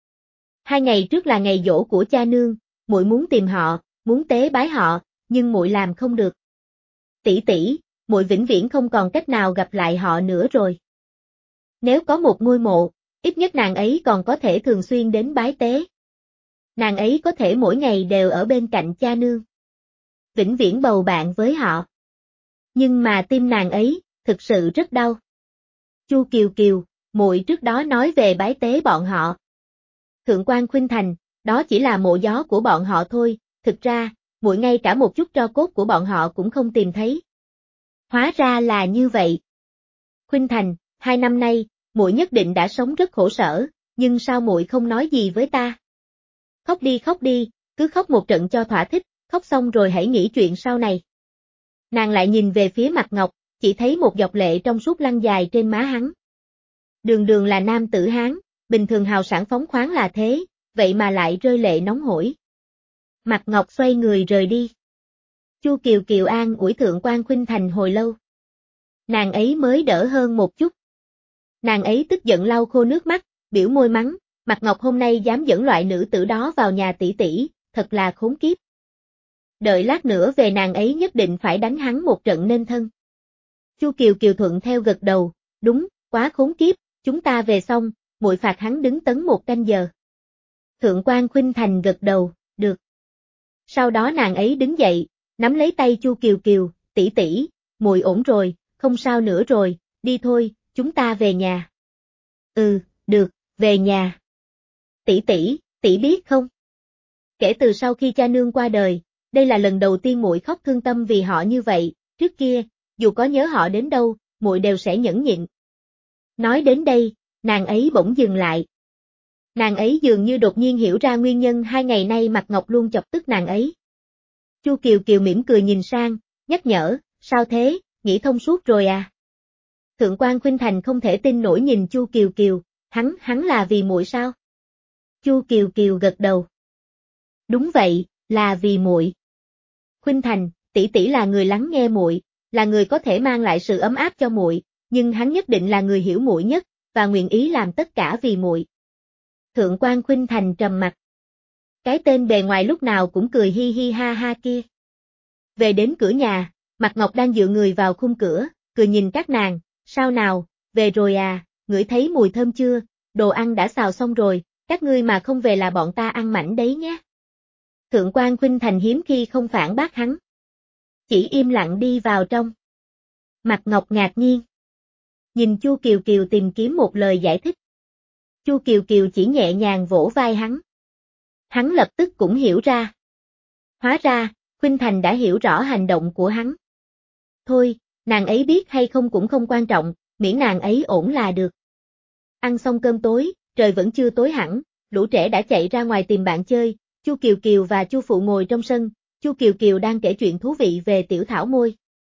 Hai ngày trước là ngày giỗ của cha nương, muội muốn tìm họ, muốn tế bái họ, nhưng muội làm không được. Tỷ tỷ, muội vĩnh viễn không còn cách nào gặp lại họ nữa rồi. Nếu có một ngôi mộ, ít nhất nàng ấy còn có thể thường xuyên đến bái tế. Nàng ấy có thể mỗi ngày đều ở bên cạnh cha nương. Vĩnh viễn bầu bạn với họ. Nhưng mà tim nàng ấy, thực sự rất đau. Chu Kiều Kiều, muội trước đó nói về bái tế bọn họ. Thượng quan Khuynh Thành, đó chỉ là mộ gió của bọn họ thôi, thực ra, muội ngay cả một chút tro cốt của bọn họ cũng không tìm thấy. Hóa ra là như vậy. Khuynh Thành, hai năm nay, muội nhất định đã sống rất khổ sở, nhưng sao muội không nói gì với ta? Khóc đi khóc đi, cứ khóc một trận cho thỏa thích, khóc xong rồi hãy nghĩ chuyện sau này. Nàng lại nhìn về phía Mạc Ngọc, chỉ thấy một giọt lệ trong suốt lăn dài trên má hắn. Đường Đường là nam tử Hán, bình thường hào sảng phóng khoáng là thế, vậy mà lại rơi lệ nóng hổi. Mạc Ngọc xoay người rời đi. Chu Kiều Kiều an ủi Thượng quan Khuynh Thành hồi lâu. Nàng ấy mới đỡ hơn một chút. Nàng ấy tức giận lau khô nước mắt, biểu môi mắng, Mạc Ngọc hôm nay dám dẫn loại nữ tử đó vào nhà tỷ tỷ, thật là khốn kiếp. Đợi lát nữa về nàng ấy nhất định phải đánh hắn một trận nên thân. Chu Kiều Kiều thuận theo gật đầu, đúng, quá khốn kiếp, chúng ta về xong, muội phạt hắn đứng tấn một canh giờ. Thượng quan Khuynh Thành gật đầu, được. Sau đó nàng ấy đứng dậy, nắm lấy tay Chu Kiều Kiều, tỷ tỷ, muội ổn rồi, không sao nữa rồi, đi thôi, chúng ta về nhà. Ừ, được, về nhà. Tỷ tỷ, tỷ biết không? Kể từ sau khi cha nương qua đời, đây là lần đầu tiên muội khóc thương tâm vì họ như vậy, trước kia, dù có nhớ họ đến đâu, muội đều sẽ nhẫn nhịn. Nói đến đây, nàng ấy bỗng dừng lại. Nàng ấy dường như đột nhiên hiểu ra nguyên nhân hai ngày nay Mạc Ngọc luôn chọc tức nàng ấy. Chu Kiều Kiều mỉm cười nhìn sang, nhắc nhở, sao thế, nghĩ thông suốt rồi à? Thượng quan Khuynh Thành không thể tin nổi nhìn Chu Kiều Kiều, hắn, hắn là vì muội sao? Chu Kiều Kiều gật đầu. Đúng vậy, là vì muội. Khuynh Thành, tỷ tỷ là người lắng nghe muội, là người có thể mang lại sự ấm áp cho muội, nhưng hắn nhất định là người hiểu muội nhất và nguyện ý làm tất cả vì muội. Thượng quan Khuynh Thành trầm mặt. Cái tên bề ngoài lúc nào cũng cười hi hi ha ha kia. Về đến cửa nhà, Mạc Ngọc đang dựa người vào khung cửa, cười nhìn các nàng, sao nào, về rồi à, ngửi thấy mùi thơm chưa, đồ ăn đã xào xong rồi, các ngươi mà không về là bọn ta ăn mảnh đấy nhé. Thượng quan Khuynh Thành hiếm khi không phản bác hắn. Chỉ im lặng đi vào trong. Mạc Ngọc ngạc nhiên. Nhìn Chu Kiều Kiều tìm kiếm một lời giải thích. Chu Kiều Kiều chỉ nhẹ nhàng vỗ vai hắn. Hắn lập tức cũng hiểu ra. Hóa ra, Khuynh Thành đã hiểu rõ hành động của hắn. Thôi, nàng ấy biết hay không cũng không quan trọng, miễn nàng ấy ổn là được. Ăn xong cơm tối, trời vẫn chưa tối hẳn, lũ trẻ đã chạy ra ngoài tìm bạn chơi, Chu Kiều Kiều và Chu Phụ ngồi trong sân, Chu Kiều Kiều đang kể chuyện thú vị về Tiểu Thảo Môi.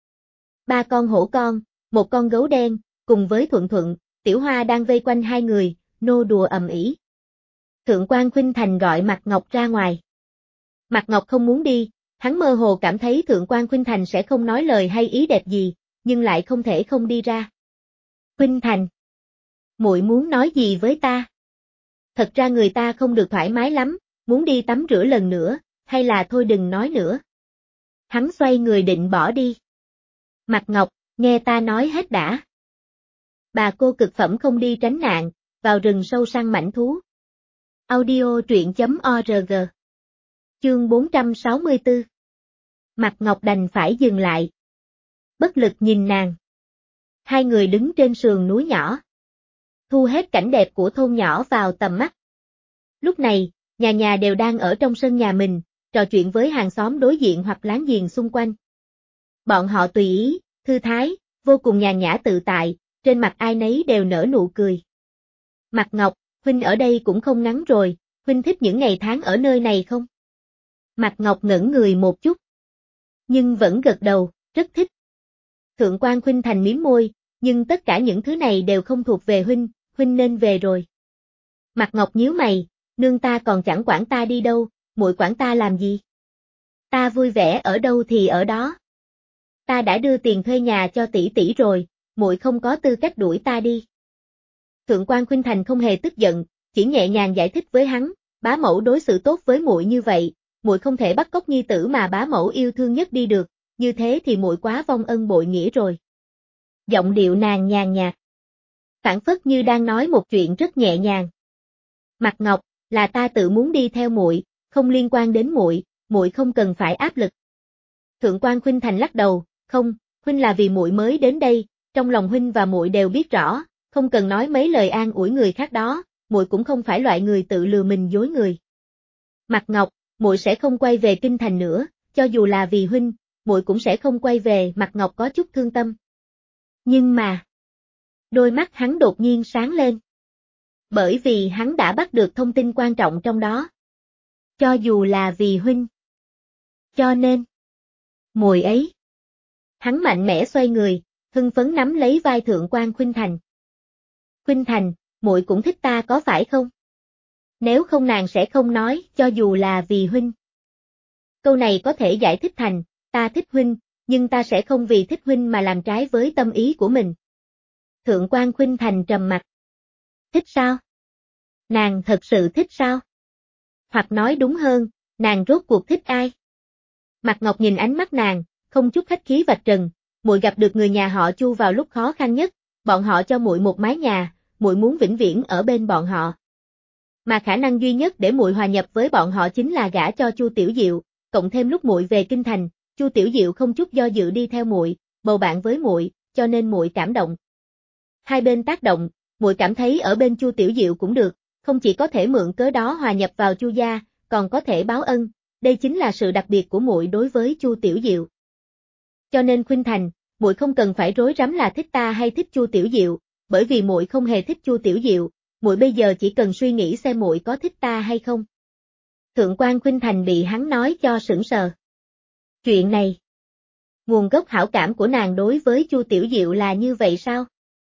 Ba con hổ con, một con gấu đen, cùng với Thuận Thuận, Tiểu Hoa đang vây quanh hai người, nô đùa ầm ĩ. Thượng quan Khuynh Thành gọi Mạc Ngọc ra ngoài. Mạc Ngọc không muốn đi, hắn mơ hồ cảm thấy Thượng quan Khuynh Thành sẽ không nói lời hay ý đẹp gì, nhưng lại không thể không đi ra. Khuynh Thành, muội muốn nói gì với ta? Thật ra người ta không được thoải mái lắm, muốn đi tắm rửa lần nữa, hay là thôi đừng nói nữa. Hắn xoay người định bỏ đi. Mạc Ngọc, nghe ta nói hết đã. Bà cô cực phẩm không đi tránh nạn, vào rừng sâu săn mãnh thú. Audio truyện chấm org. Chương bốn trăm sáu mươi tư. Mạc Ngọc đành phải dừng lại. Bất lực nhìn nàng. Hai người đứng trên sườn núi nhỏ. Thu hết cảnh đẹp của thôn nhỏ vào tầm mắt. Lúc này, nhà nhà đều đang ở trong sân nhà mình, trò chuyện với hàng xóm đối diện hoặc láng giềng xung quanh. Bọn họ tùy ý, thư thái, vô cùng nhàn nhã tự tại, trên mặt ai nấy đều nở nụ cười. Mạc Ngọc, huynh ở đây cũng không ngắn rồi, huynh thích những ngày tháng ở nơi này không? Mạc Ngọc ngẩn người một chút. Nhưng vẫn gật đầu, rất thích. Thượng quan Khuynh Thành mím môi, nhưng tất cả những thứ này đều không thuộc về huynh, huynh nên về rồi. Mạc Ngọc nhíu mày, nương ta còn chẳng quản ta đi đâu, muội quản ta làm gì? Ta vui vẻ ở đâu thì ở đó. Ta đã đưa tiền thuê nhà cho tỷ tỷ rồi, muội không có tư cách đuổi ta đi. Thượng quan Khuynh Thành không hề tức giận, chỉ nhẹ nhàng giải thích với hắn, bá mẫu đối xử tốt với muội như vậy, muội không thể bắt cóc nhi tử mà bá mẫu yêu thương nhất đi được, như thế thì muội quá vong ân bội nghĩa rồi. Giọng điệu nàng nhàn nhạt, phảng phất như đang nói một chuyện rất nhẹ nhàng. Mạc Ngọc, là ta tự muốn đi theo muội, không liên quan đến muội, muội không cần phải áp lực. Thượng quan Khuynh Thành lắc đầu, không, huynh là vì muội mới đến đây, trong lòng huynh và muội đều biết rõ, không cần nói mấy lời an ủi người khác đó, muội cũng không phải loại người tự lừa mình dối người. Mạc Ngọc, muội sẽ không quay về kinh thành nữa, cho dù là vì huynh, muội cũng sẽ không quay về. Mạc Ngọc có chút thương tâm. Nhưng mà, đôi mắt hắn đột nhiên sáng lên. Bởi vì hắn đã bắt được thông tin quan trọng trong đó. Cho dù là vì huynh. Cho nên, muội ấy. Hắn mạnh mẽ xoay người, hưng phấn nắm lấy vai Thượng quan Khuynh Thành. Khuynh Thành, muội cũng thích ta có phải không? Nếu không nàng sẽ không nói, cho dù là vì huynh. Câu này có thể giải thích thành, ta thích huynh, nhưng ta sẽ không vì thích huynh mà làm trái với tâm ý của mình. Thượng quan Khuynh Thành trầm mặt. Thích sao? Nàng thật sự thích sao? Hoặc nói đúng hơn, nàng rốt cuộc thích ai? Mạc Ngọc nhìn ánh mắt nàng, không chút khách khí vạch trần, muội gặp được người nhà họ Chu vào lúc khó khăn nhất, bọn họ cho muội một mái nhà, muội muốn vĩnh viễn ở bên bọn họ. Mà khả năng duy nhất để muội hòa nhập với bọn họ chính là gả cho Chu Tiểu Diệu, cộng thêm lúc muội về kinh thành, Chu Tiểu Diệu không chút do dự đi theo muội, bầu bạn với muội, cho nên muội cảm động. Hai bên tác động, muội cảm thấy ở bên Chu Tiểu Diệu cũng được, không chỉ có thể mượn cớ đó hòa nhập vào Chu gia, còn có thể báo ân, đây chính là sự đặc biệt của muội đối với Chu Tiểu Diệu. Cho nên Khuynh Thành, muội không cần phải rối rắm là thích ta hay thích Chu Tiểu Diệu, bởi vì muội không hề thích Chu Tiểu Diệu, muội bây giờ chỉ cần suy nghĩ xem muội có thích ta hay không. Thượng quan Khuynh Thành bị hắn nói cho sững sờ. Chuyện này, nguồn gốc hảo cảm của nàng đối với Chu Tiểu Diệu là như vậy sao?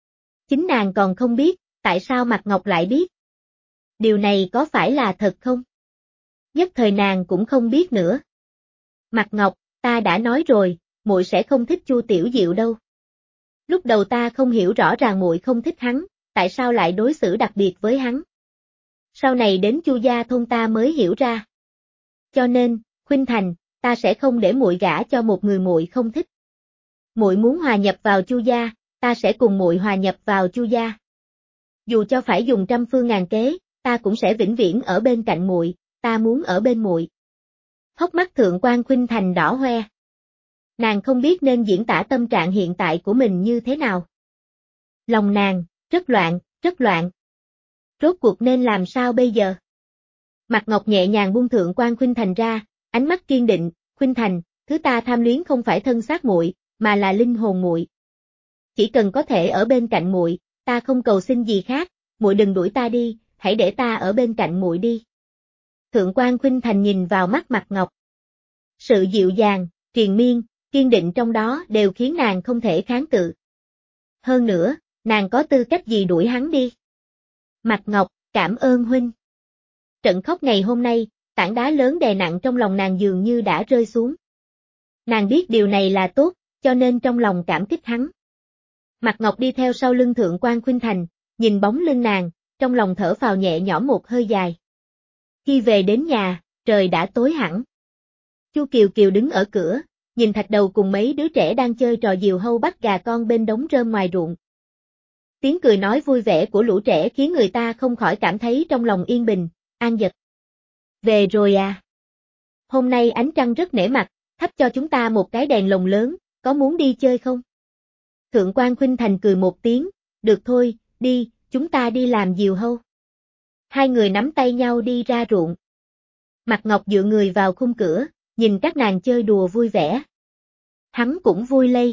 Chính nàng còn không biết, tại sao Mạc Ngọc lại biết? Điều này có phải là thật không? Nhất thời nàng cũng không biết nữa. Mạc Ngọc, ta đã nói rồi, muội sẽ không thích Chu Tiểu Diệu đâu. Lúc đầu ta không hiểu rõ ràng muội không thích hắn, tại sao lại đối xử đặc biệt với hắn. Sau này đến Chu gia thôn ta mới hiểu ra. Cho nên, Khuynh Thành, ta sẽ không để muội gả cho một người muội không thích. Muội muốn hòa nhập vào Chu gia, ta sẽ cùng muội hòa nhập vào Chu gia. Dù cho phải dùng trăm phương ngàn kế, ta cũng sẽ vĩnh viễn ở bên cạnh muội, ta muốn ở bên muội. Hốc mắt Thượng quan Khuynh Thành đỏ hoe. Nàng không biết nên diễn tả tâm trạng hiện tại của mình như thế nào. Lòng nàng, rất loạn, rất loạn. Rốt cuộc nên làm sao bây giờ? Mạc Ngọc nhẹ nhàng buông Thượng quan Khuynh Thành ra, ánh mắt kiên định, Khuynh Thành, thứ ta tham luyến không phải thân xác muội, mà là linh hồn muội. Chỉ cần có thể ở bên cạnh muội, ta không cầu xin gì khác, muội đừng đuổi ta đi, hãy để ta ở bên cạnh muội đi. Thượng quan Khuynh Thành nhìn vào mắt Mạc Ngọc. Sự dịu dàng, triền miên, kiên định trong đó đều khiến nàng không thể kháng cự. Hơn nữa, nàng có tư cách gì đuổi hắn đi? Mạc Ngọc, cảm ơn huynh. Trận khóc ngày hôm nay, tảng đá lớn đè nặng trong lòng nàng dường như đã rơi xuống. Nàng biết điều này là tốt, cho nên trong lòng cảm kích hắn. Mạc Ngọc đi theo sau lưng Thượng quan Khuynh Thành, nhìn bóng lưng nàng, trong lòng thở phào nhẹ nhõm một hơi dài. Khi về đến nhà, trời đã tối hẳn. Chu Kiều Kiều đứng ở cửa, nhìn Thạch Đầu cùng mấy đứa trẻ đang chơi trò diều hâu bắt gà con bên đống rơm ngoài ruộng. Tiếng cười nói vui vẻ của lũ trẻ khiến người ta không khỏi cảm thấy trong lòng yên bình, an dật. Về rồi à? Hôm nay ánh trăng rất nể mặt, thắp cho chúng ta một cái đèn lồng lớn, có muốn đi chơi không? Thượng quan Khuynh Thành cười một tiếng, được thôi, đi, chúng ta đi làm diều hâu. Hai người nắm tay nhau đi ra ruộng. Mạc Ngọc dựa người vào khung cửa, nhìn các nàng chơi đùa vui vẻ. Hắn cũng vui lây.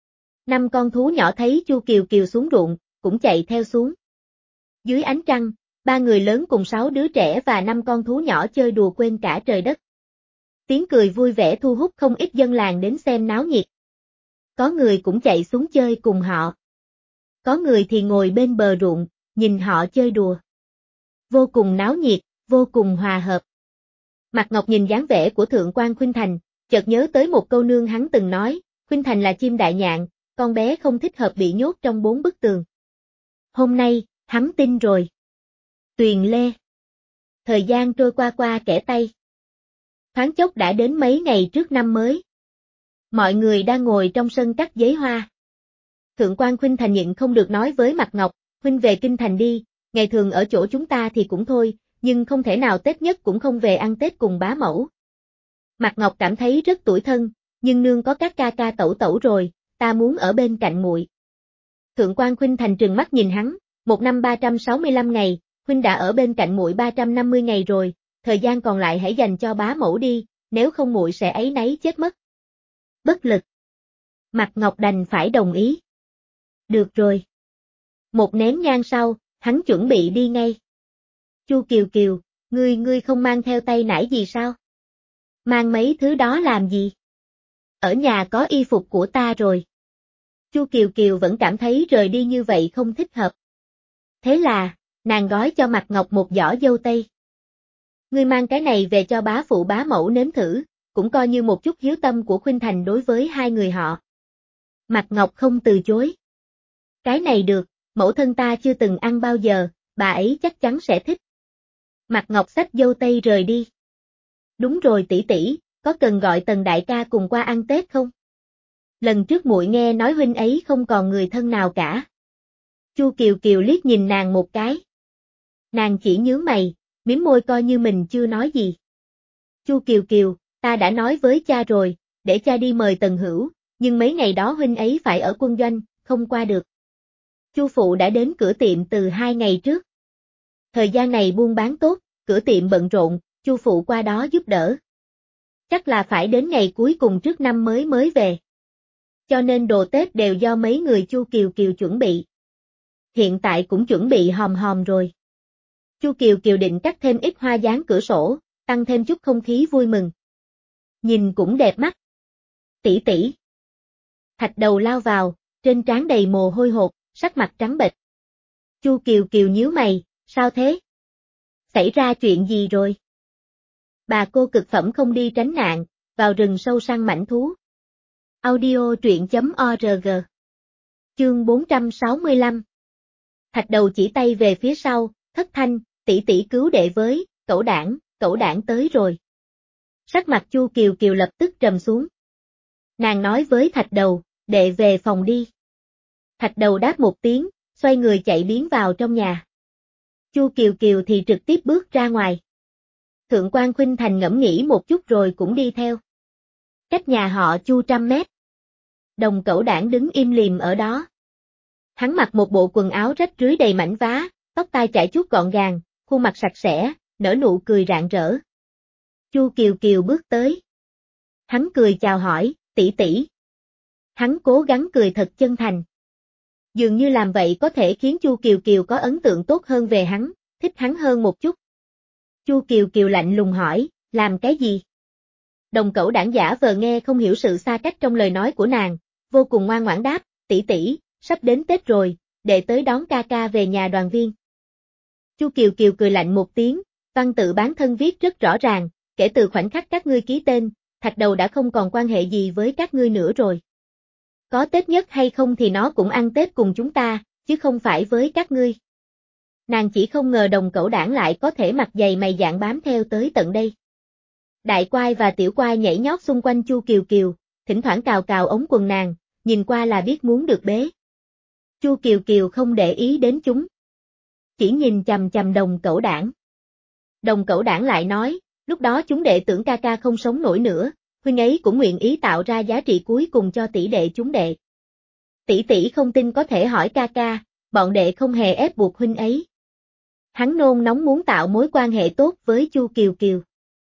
Năm con thú nhỏ thấy Chu Kiều Kiều xuống ruộng, cũng chạy theo xuống. Dưới ánh trăng, ba người lớn cùng sáu đứa trẻ và năm con thú nhỏ chơi đùa quên cả trời đất. Tiếng cười vui vẻ thu hút không ít dân làng đến xem náo nhiệt. Có người cũng chạy xuống chơi cùng họ. Có người thì ngồi bên bờ ruộng, nhìn họ chơi đùa. Vô cùng náo nhiệt, vô cùng hòa hợp. Mạc Ngọc nhìn dáng vẻ của Thượng quan Khuynh Thành, chợt nhớ tới một câu nương hắn từng nói, Khuynh Thành là chim đại nhạn, con bé không thích hợp bị nhốt trong bốn bức tường. Hôm nay, hắn tin rồi. Tuyền Lê. Thời gian trôi qua qua kẻ tay. Thoáng chốc đã đến mấy ngày trước năm mới. Mọi người đang ngồi trong sân cắt giấy hoa. Thượng quan Khuynh Thành nhịn không được nói với Mạc Ngọc, huynh về kinh thành đi, ngày thường ở chỗ chúng ta thì cũng thôi, nhưng không thể nào Tết nhất cũng không về ăn Tết cùng bá mẫu. Mạc Ngọc cảm thấy rất tủi thân, nhưng nương có các ca ca tẩu tẩu rồi, ta muốn ở bên cạnh muội. Thượng quan Khuynh Thành trừng mắt nhìn hắn, một năm ba trăm sáu mươi lăm ngày, huynh đã ở bên cạnh muội ba trăm năm mươi ngày rồi, thời gian còn lại hãy dành cho bá mẫu đi, nếu không muội sẽ áy náy chết mất. Bất lực. Mạc Ngọc đành phải đồng ý. Được rồi. Một nén nhang sau, hắn chuẩn bị đi ngay. Chu Kiều Kiều, ngươi ngươi không mang theo tay nải gì sao? Mang mấy thứ đó làm gì? Ở nhà có y phục của ta rồi. Chu Kiều Kiều vẫn cảm thấy rời đi như vậy không thích hợp. Thế là, nàng gói cho Mạc Ngọc một giỏ dâu tây. Ngươi mang cái này về cho bá phụ bá mẫu nếm thử, cũng coi như một chút hiếu tâm của Khuynh Thành đối với hai người họ. Mạc Ngọc không từ chối. Cái này được, mẫu thân ta chưa từng ăn bao giờ, bà ấy chắc chắn sẽ thích. Mạc Ngọc xách dâu tây rời đi. Đúng rồi tỷ tỷ, có cần gọi Tần đại ca cùng qua ăn Tết không? Lần trước muội nghe nói huynh ấy không còn người thân nào cả. Chu Kiều Kiều liếc nhìn nàng một cái. Nàng chỉ nhướng mày, mím môi coi như mình chưa nói gì. Chu Kiều Kiều, ta đã nói với cha rồi, để cha đi mời Tần Hữu, nhưng mấy ngày đó huynh ấy phải ở quân doanh, không qua được. Chu phụ đã đến cửa tiệm từ hai ngày trước. Thời gian này buôn bán tốt, cửa tiệm bận rộn, Chu phụ qua đó giúp đỡ. Chắc là phải đến ngày cuối cùng trước năm mới mới về. Cho nên đồ Tết đều do mấy người Chu Kiều Kiều chuẩn bị. Hiện tại cũng chuẩn bị hòm hòm rồi. Chu Kiều Kiều định cắt thêm ít hoa dán cửa sổ, tăng thêm chút không khí vui mừng. Nhìn cũng đẹp mắt. Tỷ tỷ. Thạch Đầu lao vào, trên trán đầy mồ hôi hột, sắc mặt trắng bệch. Chu Kiều Kiều nhíu mày, sao thế? Xảy ra chuyện gì rồi? Bà cô cực phẩm không đi tránh nạn, vào rừng sâu săn mãnh thú. Audio truyện chấm org. Chương bốn trăm sáu mươi lăm. Thạch Đầu chỉ tay về phía sau, thất thanh, tỷ tỷ cứu đệ với, cẩu đảng, cẩu đảng tới rồi. Sắc mặt Chu Kiều Kiều lập tức trầm xuống. Nàng nói với Thạch Đầu, đệ về phòng đi. Thạch Đầu đáp một tiếng, xoay người chạy biến vào trong nhà. Chu Kiều Kiều thì trực tiếp bước ra ngoài. Thượng quan Khuynh Thành ngẫm nghĩ một chút rồi cũng đi theo. Cách nhà họ Chu trăm mét. Đồng cẩu đảng đứng im lìm ở đó. Hắn mặc một bộ quần áo rách rưới đầy mảnh vá, tóc tai chải chuốt gọn gàng, khuôn mặt sạch sẽ, nở nụ cười rạng rỡ. Chu Kiều Kiều bước tới. Hắn cười chào hỏi, tỷ tỷ. Hắn cố gắng cười thật chân thành. Dường như làm vậy có thể khiến Chu Kiều Kiều có ấn tượng tốt hơn về hắn, thích hắn hơn một chút. Chu Kiều Kiều lạnh lùng hỏi, làm cái gì? Đồng Cẩu Đảng giả vờ nghe không hiểu sự xa cách trong lời nói của nàng, vô cùng ngoan ngoãn đáp, tỷ tỷ, sắp đến Tết rồi, đệ tới đón ca ca về nhà đoàn viên. Chu Kiều Kiều cười lạnh một tiếng, văn tự bản thân viết rất rõ ràng, kể từ khoảnh khắc các ngươi ký tên, Thạch Đầu đã không còn quan hệ gì với các ngươi nữa rồi. Có Tết nhất hay không thì nó cũng ăn Tết cùng chúng ta, chứ không phải với các ngươi. Nàng chỉ không ngờ Đồng Cẩu Đảng lại có thể mặt dày mày dạn bám theo tới tận đây. Đại Quai và Tiểu Quai nhảy nhót xung quanh Chu Kiều Kiều, thỉnh thoảng cào cào ống quần nàng, nhìn qua là biết muốn được bế. Chu Kiều Kiều không để ý đến chúng. Chỉ nhìn chằm chằm Đồng Cẩu Đảng. Đồng Cẩu Đảng lại nói, lúc đó chúng đệ tưởng ca ca không sống nổi nữa, huynh ấy cũng nguyện ý tạo ra giá trị cuối cùng cho tỷ đệ chúng đệ. Tỷ tỷ không tin có thể hỏi ca ca, bọn đệ không hề ép buộc huynh ấy. Hắn nôn nóng muốn tạo mối quan hệ tốt với Chu Kiều Kiều.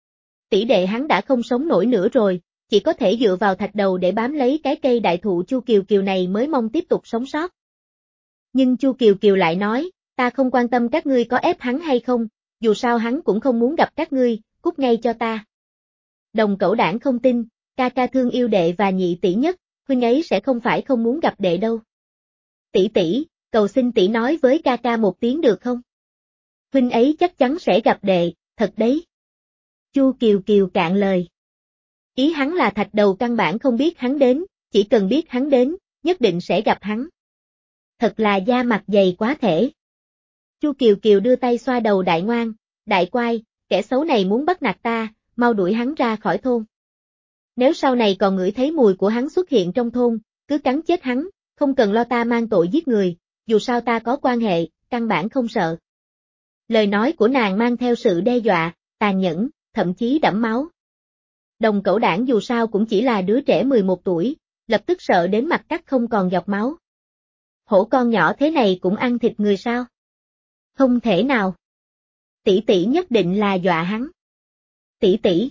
Tỷ đệ hắn đã không sống nổi nữa rồi, chỉ có thể dựa vào Thạch Đầu để bám lấy cái cây đại thụ Chu Kiều Kiều này mới mong tiếp tục sống sót. Nhưng Chu Kiều Kiều lại nói, ta không quan tâm các ngươi có ép hắn hay không, dù sao hắn cũng không muốn gặp các ngươi, cút ngay cho ta. Đồng Cẩu Đảng không tin, ca ca thương yêu đệ và nhị tỷ nhất, huynh ấy sẽ không phải không muốn gặp đệ đâu. Tỷ tỷ, cầu xin tỷ nói với ca ca một tiếng được không? Huynh ấy chắc chắn sẽ gặp đệ, thật đấy. Chu Kiều Kiều cạn lời. Ý hắn là Thạch Đầu căn bản không biết hắn đến, chỉ cần biết hắn đến, nhất định sẽ gặp hắn. Thật là da mặt dày quá thể. Chu Kiều Kiều đưa tay xoa đầu Đại Ngoan, Đại Quai, kẻ xấu này muốn bắt nạt ta, mau đuổi hắn ra khỏi thôn. Nếu sau này còn ngửi thấy mùi của hắn xuất hiện trong thôn, cứ cắn chết hắn, không cần lo ta mang tội giết người, dù sao ta có quan hệ, căn bản không sợ. Lời nói của nàng mang theo sự đe dọa, tàn nhẫn, thậm chí đẫm máu. Đồng Cẩu Đảng dù sao cũng chỉ là đứa trẻ mười một tuổi, lập tức sợ đến mặt cắt không còn giọt máu. Hổ con nhỏ thế này cũng ăn thịt người sao? Không thể nào. Tỷ tỷ nhất định là dọa hắn. Tỷ tỷ.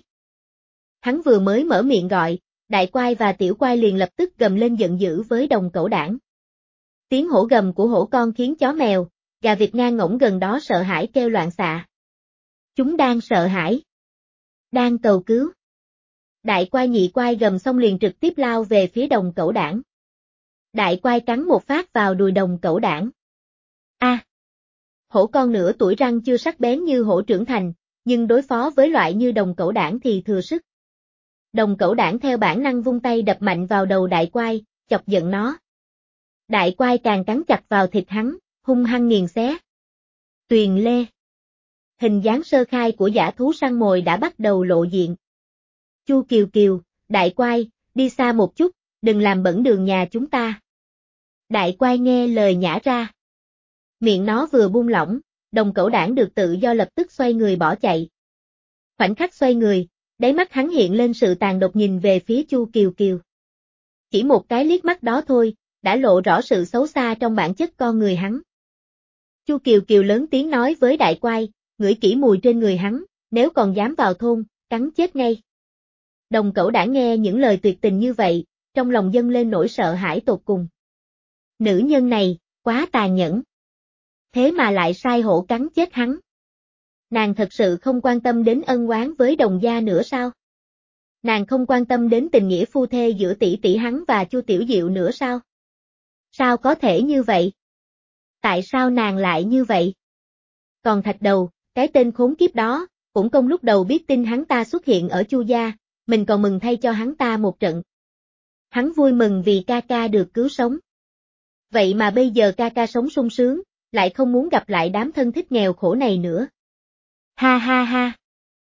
Hắn vừa mới mở miệng gọi, Đại Quai và Tiểu Quai liền lập tức gầm lên giận dữ với Đồng Cẩu Đảng. Tiếng hổ gầm của hổ con khiến chó mèo, gà vịt ngang ngỗng gần đó sợ hãi kêu loạn xạ. Chúng đang sợ hãi. Đang cầu cứu. Đại Quai nhị Quai gầm xong liền trực tiếp lao về phía Đồng Cẩu Đảng. Đại Quai cắn một phát vào đùi Đồng Cẩu Đảng. A! À, hổ con nửa tuổi răng chưa sắc bén như hổ trưởng thành, nhưng đối phó với loại như Đồng Cẩu Đảng thì thừa sức. Đồng Cẩu Đảng theo bản năng vung tay đập mạnh vào đầu Đại Quai, chọc giận nó. Đại Quai càng cắn chặt vào thịt hắn, hung hăng nghiền xé. Tuyền lê. Hình dáng sơ khai của dã thú săn mồi đã bắt đầu lộ diện. Chu Kiều Kiều, Đại Quai, đi xa một chút, đừng làm bẩn đường nhà chúng ta. Đại Quai nghe lời nhả ra. Miệng nó vừa buông lỏng, Đồng Cẩu Đảng được tự do lập tức xoay người bỏ chạy. Khoảnh khắc xoay người, đáy mắt hắn hiện lên sự tàn độc nhìn về phía Chu Kiều Kiều. Chỉ một cái liếc mắt đó thôi, đã lộ rõ sự xấu xa trong bản chất con người hắn. Chu Kiều Kiều lớn tiếng nói với Đại Quai, ngửi kỹ mùi trên người hắn, nếu còn dám vào thôn, cắn chết ngay. Đồng Cẩu Đảng nghe những lời tuyệt tình như vậy, trong lòng dâng lên nỗi sợ hãi tột cùng. Nữ nhân này, quá tàn nhẫn. Thế mà lại sai hổ cắn chết hắn. Nàng thật sự không quan tâm đến ân oán với Đồng gia nữa sao? Nàng không quan tâm đến tình nghĩa phu thê giữa tỷ tỷ hắn và Chu Tiểu Diệu nữa sao? Sao có thể như vậy? Tại sao nàng lại như vậy? Còn Thạch Đầu, cái tên khốn kiếp đó, cũng công lúc đầu biết tin hắn ta xuất hiện ở Chu gia, mình còn mừng thay cho hắn ta một trận. Hắn vui mừng vì ca ca được cứu sống. Vậy mà bây giờ ca ca sống sung sướng, lại không muốn gặp lại đám thân thích nghèo khổ này nữa. Ha ha ha.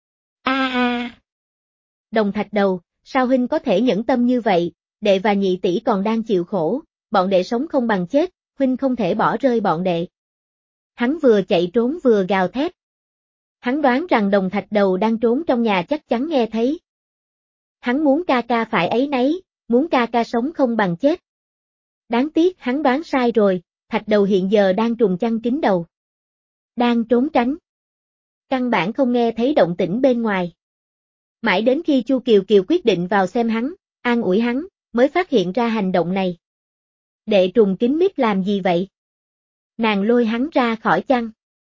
A a. Đồng Thạch Đầu, sao huynh có thể nhẫn tâm như vậy, đệ và nhị tỷ còn đang chịu khổ, bọn đệ sống không bằng chết, huynh không thể bỏ rơi bọn đệ. Hắn vừa chạy trốn vừa gào thét. Hắn đoán rằng Đồng Thạch Đầu đang trốn trong nhà chắc chắn nghe thấy. Hắn muốn ca ca phải áy náy, muốn ca ca sống không bằng chết. Đáng tiếc hắn đoán sai rồi, Thạch Đầu hiện giờ đang trùng chăn kín đầu. Đang trốn tránh. Căn bản không nghe thấy động tĩnh bên ngoài. Mãi đến khi Chu Kiều Kiều quyết định vào xem hắn, an ủi hắn, mới phát hiện ra hành động này. Đệ trùng kính mít làm gì vậy? Nàng lôi hắn ra khỏi chăn.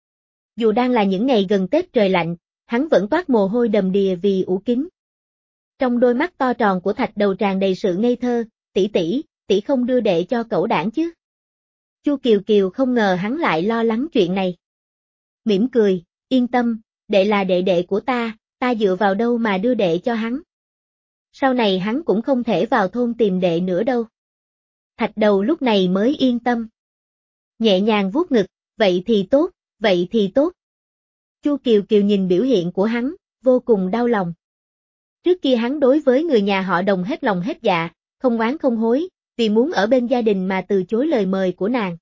Dù đang là những ngày gần Tết trời lạnh, hắn vẫn toát mồ hôi đầm đìa vì ủ kính. Trong đôi mắt to tròn của Thạch Đầu tràn đầy sự ngây thơ, tỷ tỷ, tỷ không đưa đệ cho cẩu đảng chứ? Chu Kiều Kiều không ngờ hắn lại lo lắng chuyện này. Mỉm cười, yên tâm, đệ là đệ đệ của ta, ta dựa vào đâu mà đưa đệ cho hắn. Sau này hắn cũng không thể vào thôn tìm đệ nữa đâu. Thạch Đầu lúc này mới yên tâm. Nhẹ nhàng vuốt ngực, vậy thì tốt, vậy thì tốt. Chu Kiều Kiều nhìn biểu hiện của hắn, vô cùng đau lòng. Trước kia hắn đối với người nhà họ Đồng hết lòng hết dạ, không oán không hối, vì muốn ở bên gia đình mà từ chối lời mời của nàng.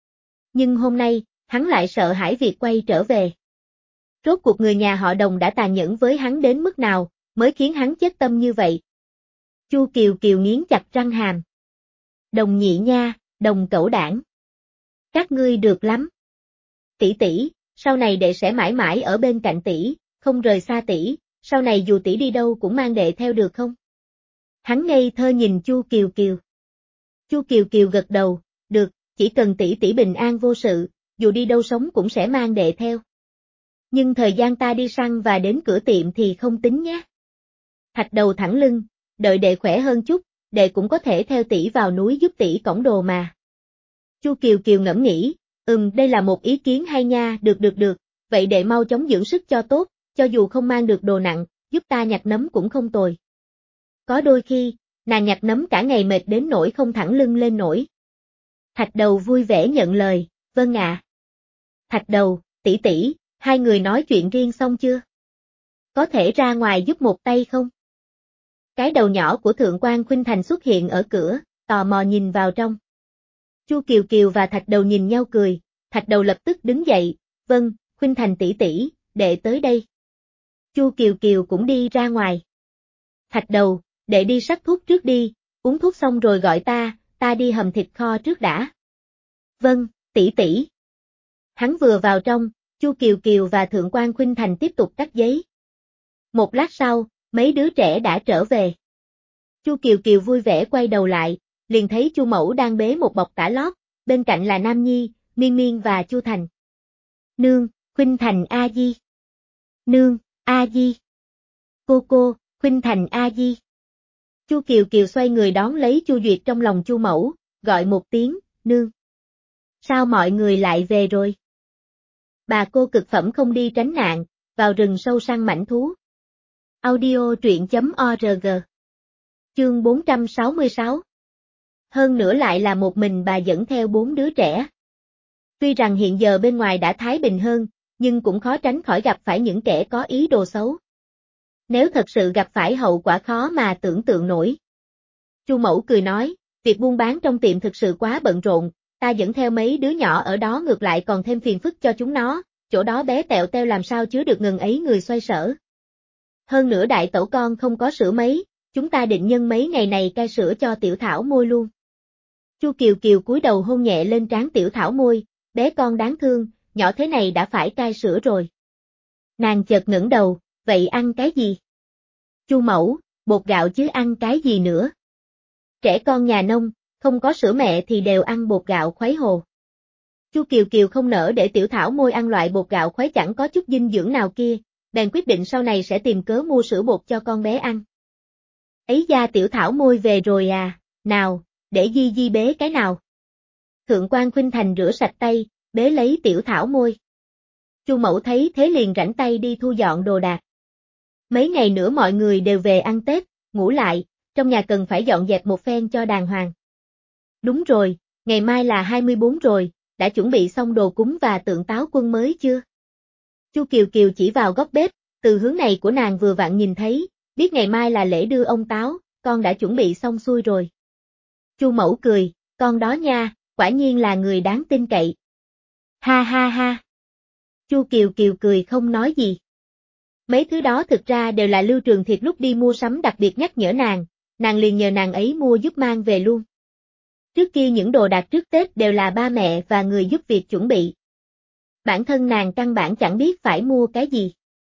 Nhưng hôm nay, hắn lại sợ hãi việc quay trở về. Rốt cuộc người nhà họ Đồng đã tàn nhẫn với hắn đến mức nào, mới khiến hắn chết tâm như vậy. Chu Kiều Kiều nghiến chặt răng hàm. Đồng nhị nha, Đồng cẩu đảng. Các ngươi được lắm. Tỷ tỷ, sau này đệ sẽ mãi mãi ở bên cạnh tỷ, không rời xa tỷ, sau này dù tỷ đi đâu cũng mang đệ theo được không? Hắn ngây thơ nhìn Chu Kiều Kiều. Chu Kiều Kiều gật đầu, được, chỉ cần tỷ tỷ bình an vô sự, dù đi đâu sống cũng sẽ mang đệ theo. Nhưng thời gian ta đi săn và đến cửa tiệm thì không tính nhé. Thạch Đầu thẳng lưng, đợi đệ khỏe hơn chút, đệ cũng có thể theo tỷ vào núi giúp tỷ cõng đồ mà. Chu Kiều Kiều ngẫm nghĩ, ừm đây là một ý kiến hay nha, được được được, vậy đệ mau chóng dưỡng sức cho tốt, cho dù không mang được đồ nặng, giúp ta nhặt nấm cũng không tồi. Có đôi khi, nàng nhặt nấm cả ngày mệt đến nỗi không thẳng lưng lên nổi. Thạch Đầu vui vẻ nhận lời, vâng ạ. Thạch Đầu, tỷ tỷ, hai người nói chuyện riêng xong chưa? Có thể ra ngoài giúp một tay không? Cái đầu nhỏ của Thượng quan Khuynh Thành xuất hiện ở cửa, tò mò nhìn vào trong. Chu Kiều Kiều và Thạch Đầu nhìn nhau cười, Thạch Đầu lập tức đứng dậy, vâng, Khuynh Thành tỷ tỷ, đệ tới đây. Chu Kiều Kiều cũng đi ra ngoài. Thạch Đầu, đệ đi sắc thuốc trước đi, uống thuốc xong rồi gọi ta, ta đi hầm thịt kho trước đã. Vâng, tỷ tỷ. Hắn vừa vào trong, Chu Kiều Kiều và Thượng quan Khuynh Thành tiếp tục cắt giấy. Một lát sau, mấy đứa trẻ đã trở về. Chu Kiều Kiều vui vẻ quay đầu lại, liền thấy Chu Mẫu đang bế một bọc tả lót, bên cạnh là Nam Nhi, Miên Miên và Chu Thành. Nương, Khuynh Thành A Di. Nương, A Di. Cô cô, Khuynh Thành A Di. Chu Kiều Kiều xoay người đón lấy Chu Duyệt trong lòng Chu Mẫu, gọi một tiếng, nương. Sao mọi người lại về rồi? Bà cô cực phẩm không đi tránh nạn, vào rừng sâu săn mãnh thú. Audio truyện chấm org. Chương bốn trăm sáu mươi sáu. Hơn nữa lại là một mình bà dẫn theo bốn đứa trẻ. Tuy rằng hiện giờ bên ngoài đã thái bình hơn, nhưng cũng khó tránh khỏi gặp phải những kẻ có ý đồ xấu. Nếu thật sự gặp phải hậu quả khó mà tưởng tượng nổi. Chu Mẫu cười nói, việc buôn bán trong tiệm thực sự quá bận rộn, ta dẫn theo mấy đứa nhỏ ở đó ngược lại còn thêm phiền phức cho chúng nó, chỗ đó bé tẹo teo làm sao chứa được ngần ấy người xoay sở. Hơn nữa đại tẩu con không có sữa mấy, chúng ta định nhân mấy ngày này cai sữa cho Tiểu Thảo Môi luôn. Chu Kiều Kiều cúi đầu hôn nhẹ lên trán Tiểu Thảo Môi, bé con đáng thương, nhỏ thế này đã phải cai sữa rồi. Nàng chợt ngẩng đầu, vậy ăn cái gì? Chu Mẫu, bột gạo chứ ăn cái gì nữa? Trẻ con nhà nông, không có sữa mẹ thì đều ăn bột gạo khuấy hồ. Chu Kiều Kiều không nỡ để Tiểu Thảo Môi ăn loại bột gạo khuấy chẳng có chút dinh dưỡng nào kia, bèn quyết định sau này sẽ tìm cớ mua sữa bột cho con bé ăn. Ấy da Tiểu Thảo Môi về rồi à, nào, để Di Di bế cái nào. Thượng quan Khuynh Thành rửa sạch tay, bế lấy Tiểu Thảo Môi. Chu Mẫu thấy thế liền rảnh tay đi thu dọn đồ đạc. Mấy ngày nữa mọi người đều về ăn Tết, ngủ lại, trong nhà cần phải dọn dẹp một phen cho đàng hoàng. Đúng rồi, ngày mai là hai mươi bốn rồi, đã chuẩn bị xong đồ cúng và tượng Táo Quân mới chưa? Chu Kiều Kiều chỉ vào góc bếp, từ hướng này của nàng vừa vặn nhìn thấy, biết ngày mai là lễ đưa ông Táo, con đã chuẩn bị xong xuôi rồi. Chu Mẫu cười, con đó nha, quả nhiên là người đáng tin cậy. Ha ha ha. Chu Kiều Kiều cười không nói gì. Mấy thứ đó thực ra đều là Lưu Trường Thiệt lúc đi mua sắm đặc biệt nhắc nhở nàng, nàng liền nhờ nàng ấy mua giúp mang về luôn. Trước kia những đồ đạc trước Tết đều là ba mẹ và người giúp việc chuẩn bị. Bản thân nàng căn bản chẳng biết phải mua cái gì.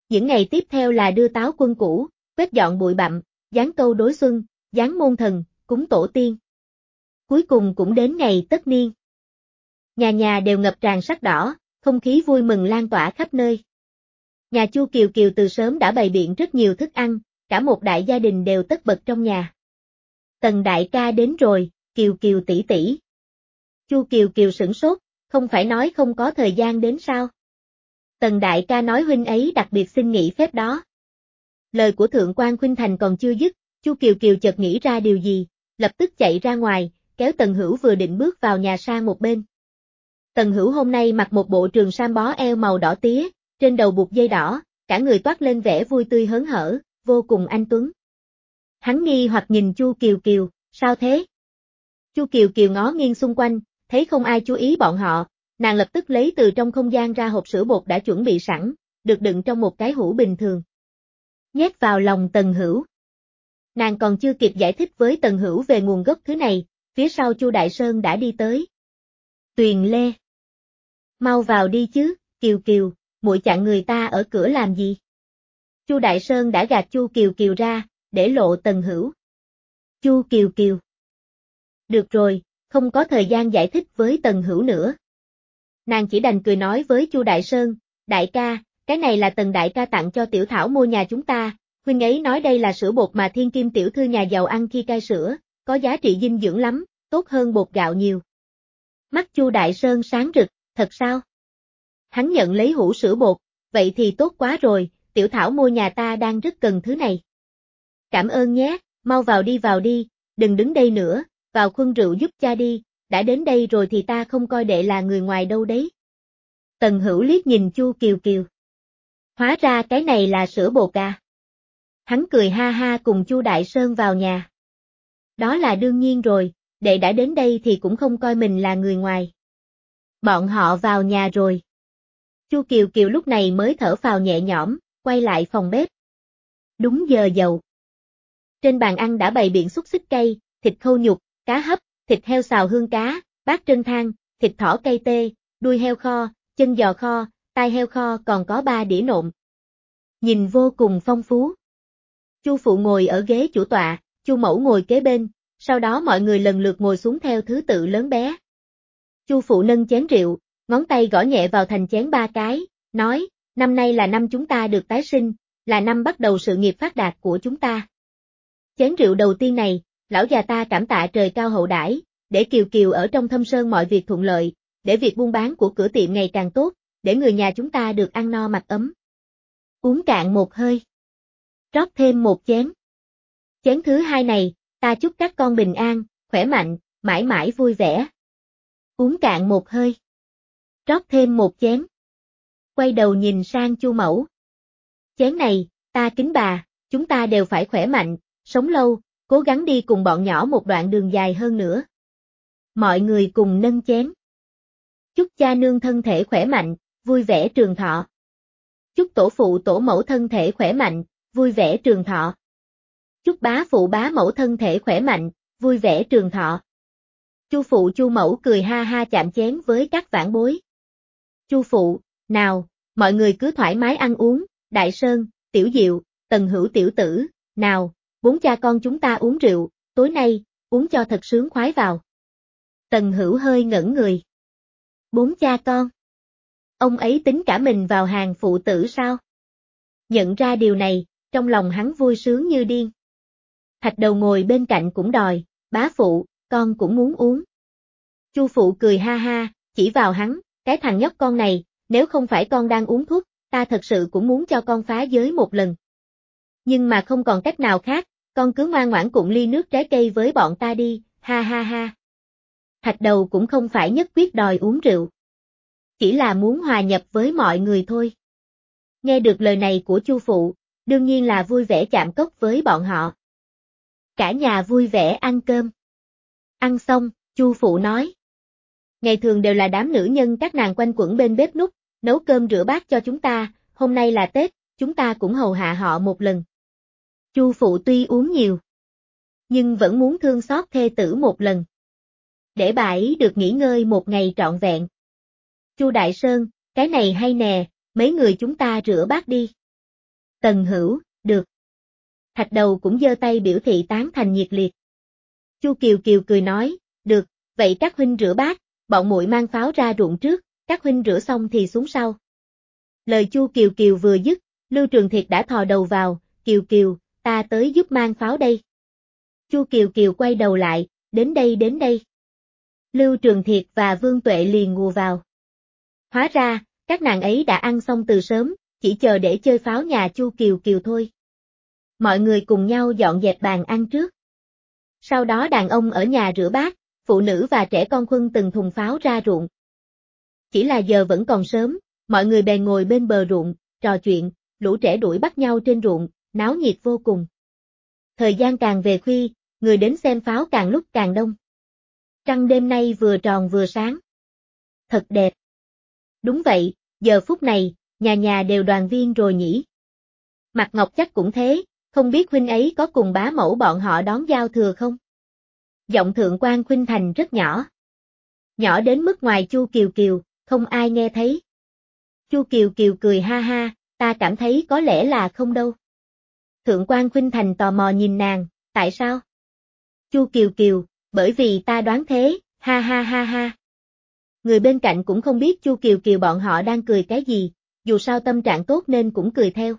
Những ngày tiếp theo là đưa táo quân cũ, quét dọn bụi bặm, dán câu đối xuân, dán môn thần, cúng tổ tiên. Cuối cùng cũng đến ngày tất niên. Nhà nhà đều ngập tràn sắc đỏ, không khí vui mừng lan tỏa khắp nơi. Nhà Chu Kiều Kiều từ sớm đã bày biện rất nhiều thức ăn, cả một đại gia đình đều tất bật trong nhà. Tần đại ca đến rồi, Kiều Kiều tỷ tỷ. Chu Kiều Kiều sửng sốt, không phải nói không có thời gian đến sao? Tần đại ca nói huynh ấy đặc biệt xin nghỉ phép đó. Lời của Thượng quan Khuynh Thành còn chưa dứt, Chu Kiều Kiều chợt nghĩ ra điều gì, lập tức chạy ra ngoài, kéo Tần Hữu vừa định bước vào nhà sang một bên. Tần Hữu hôm nay mặc một bộ trường sam bó eo màu đỏ tía, trên đầu buộc dây đỏ, cả người toát lên vẻ vui tươi hớn hở, vô cùng anh tuấn. Hắn nghi hoặc nhìn Chu Kiều Kiều, sao thế? Chu Kiều Kiều ngó nghiêng xung quanh, thấy không ai chú ý bọn họ, nàng lập tức lấy từ trong không gian ra hộp sữa bột đã chuẩn bị sẵn, được đựng trong một cái hũ bình thường. Nhét vào lòng Tần Hữu. Nàng còn chưa kịp giải thích với Tần Hữu về nguồn gốc thứ này, phía sau Chu Đại Sơn đã đi tới. Tuyền Lê. Mau vào đi chứ, Kiều Kiều, muội chặn người ta ở cửa làm gì? Chu Đại Sơn đã gạt Chu Kiều Kiều ra, để lộ Tần Hữu. Chu Kiều Kiều. Được rồi, không có thời gian giải thích với Tần Hữu nữa. Nàng chỉ đành cười nói với Chu Đại Sơn, đại ca, cái này là Tần đại ca tặng cho Tiểu Thảo mua nhà chúng ta, huynh ấy nói đây là sữa bột mà thiên kim tiểu thư nhà giàu ăn khi cai sữa, có giá trị dinh dưỡng lắm, tốt hơn bột gạo nhiều. Mắt Chu Đại Sơn sáng rực, thật sao? Hắn nhận lấy hũ sữa bột, vậy thì tốt quá rồi, Tiểu Thảo mua nhà ta đang rất cần thứ này. Cảm ơn nhé, mau vào đi vào đi, đừng đứng đây nữa, vào khuân rượu giúp cha đi, đã đến đây rồi thì ta không coi đệ là người ngoài đâu đấy. Tần Hữu liếc nhìn Chu Kiều Kiều. Hóa ra cái này là sữa bột à? Hắn cười ha ha cùng Chu Đại Sơn vào nhà. Đó là đương nhiên rồi, đệ đã đến đây thì cũng không coi mình là người ngoài. Bọn họ vào nhà rồi. Chu Kiều Kiều lúc này mới thở phào nhẹ nhõm, quay lại phòng bếp. Đúng giờ dậu. Trên bàn ăn đã bày biện xúc xích cây, thịt khâu nhục, cá hấp, thịt heo xào hương cá, bát trân thang, thịt thỏ cây tê, đuôi heo kho, chân giò kho, tai heo kho còn có ba đĩa nộm. Nhìn vô cùng phong phú. Chu phụ ngồi ở ghế chủ tọa, Chu mẫu ngồi kế bên, sau đó mọi người lần lượt ngồi xuống theo thứ tự lớn bé. Chu phụ nâng chén rượu, ngón tay gõ nhẹ vào thành chén ba cái, nói, năm nay là năm chúng ta được tái sinh, là năm bắt đầu sự nghiệp phát đạt của chúng ta. Chén rượu đầu tiên này, lão già ta cảm tạ trời cao hậu đãi, để Kiều Kiều ở trong Thâm Sơn mọi việc thuận lợi, để việc buôn bán của cửa tiệm ngày càng tốt, để người nhà chúng ta được ăn no mặc ấm. Uống cạn một hơi. Rót thêm một chén. Chén thứ hai này, ta chúc các con bình an, khỏe mạnh, mãi mãi vui vẻ. Uống cạn một hơi. Rót thêm một chén. Quay đầu nhìn sang Chu mẫu. Chén này, ta kính bà, chúng ta đều phải khỏe mạnh, sống lâu, cố gắng đi cùng bọn nhỏ một đoạn đường dài hơn nữa. Mọi người cùng nâng chén. Chúc cha nương thân thể khỏe mạnh, vui vẻ trường thọ. Chúc tổ phụ tổ mẫu thân thể khỏe mạnh, vui vẻ trường thọ. Chúc bá phụ bá mẫu thân thể khỏe mạnh, vui vẻ trường thọ. Chu phụ Chu mẫu cười ha ha chạm chén với các vãn bối. Chu phụ, nào, mọi người cứ thoải mái ăn uống, Đại Sơn, Tiểu Diệu, Tần Hữu tiểu tử, nào, bốn cha con chúng ta uống rượu, tối nay, uống cho thật sướng khoái vào. Tần Hữu hơi ngẩn người. Bốn cha con. Ông ấy tính cả mình vào hàng phụ tử sao? Nhận ra điều này, trong lòng hắn vui sướng như điên. Thạch Đầu ngồi bên cạnh cũng đòi, bá phụ, con cũng muốn uống. Chu phụ cười ha ha, chỉ vào hắn, cái thằng nhóc con này, nếu không phải con đang uống thuốc, ta thật sự cũng muốn cho con phá giới một lần. Nhưng mà không còn cách nào khác, con cứ ngoan ngoãn cụng ly nước trái cây với bọn ta đi, ha ha ha. Thạch Đầu cũng không phải nhất quyết đòi uống rượu. Chỉ là muốn hòa nhập với mọi người thôi. Nghe được lời này của Chu phụ, đương nhiên là vui vẻ chạm cốc với bọn họ. Cả nhà vui vẻ ăn cơm. Ăn xong, Chu phụ nói. Ngày thường đều là đám nữ nhân các nàng quanh quẩn bên bếp núc, nấu cơm rửa bát cho chúng ta, hôm nay là Tết, chúng ta cũng hầu hạ họ một lần. Chu phụ tuy uống nhiều, nhưng vẫn muốn thương xót thê tử một lần. Để bà ấy được nghỉ ngơi một ngày trọn vẹn. Chu Đại Sơn, cái này hay nè, mấy người chúng ta rửa bát đi. Tần Hữu, được. Thạch Đầu cũng giơ tay biểu thị tán thành nhiệt liệt. Chu Kiều Kiều cười nói, được, vậy các huynh rửa bát, bọn muội mang pháo ra ruộng trước, các huynh rửa xong thì xuống sau. Lời Chu Kiều Kiều vừa dứt, Lưu Trường Thiệt đã thò đầu vào, Kiều Kiều, ta tới giúp mang pháo đây. Chu Kiều Kiều quay đầu lại, đến đây đến đây. Lưu Trường Thiệt và Vương Tuệ liền ngùa vào. Hóa ra, các nàng ấy đã ăn xong từ sớm, chỉ chờ để chơi pháo nhà Chu Kiều Kiều thôi. Mọi người cùng nhau dọn dẹp bàn ăn trước. Sau đó đàn ông ở nhà rửa bát, phụ nữ và trẻ con khuân từng thùng pháo ra ruộng. Chỉ là giờ vẫn còn sớm, mọi người bèn ngồi bên bờ ruộng, trò chuyện, lũ trẻ đuổi bắt nhau trên ruộng, náo nhiệt vô cùng. Thời gian càng về khuya, người đến xem pháo càng lúc càng đông. Trăng đêm nay vừa tròn vừa sáng. Thật đẹp. Đúng vậy, giờ phút này, nhà nhà đều đoàn viên rồi nhỉ. Mặt Ngọc chắc cũng thế, không biết huynh ấy có cùng bá mẫu bọn họ đón giao thừa không? Giọng Thượng quan Khuynh Thành rất nhỏ. Nhỏ đến mức ngoài Chu Kiều Kiều, không ai nghe thấy. Chu Kiều Kiều cười ha ha, ta cảm thấy có lẽ là không đâu. Thượng quan Khuynh Thành tò mò nhìn nàng, tại sao? Chu Kiều Kiều, bởi vì ta đoán thế, ha ha ha ha. Người bên cạnh cũng không biết Chu Kiều Kiều bọn họ đang cười cái gì, dù sao tâm trạng tốt nên cũng cười theo.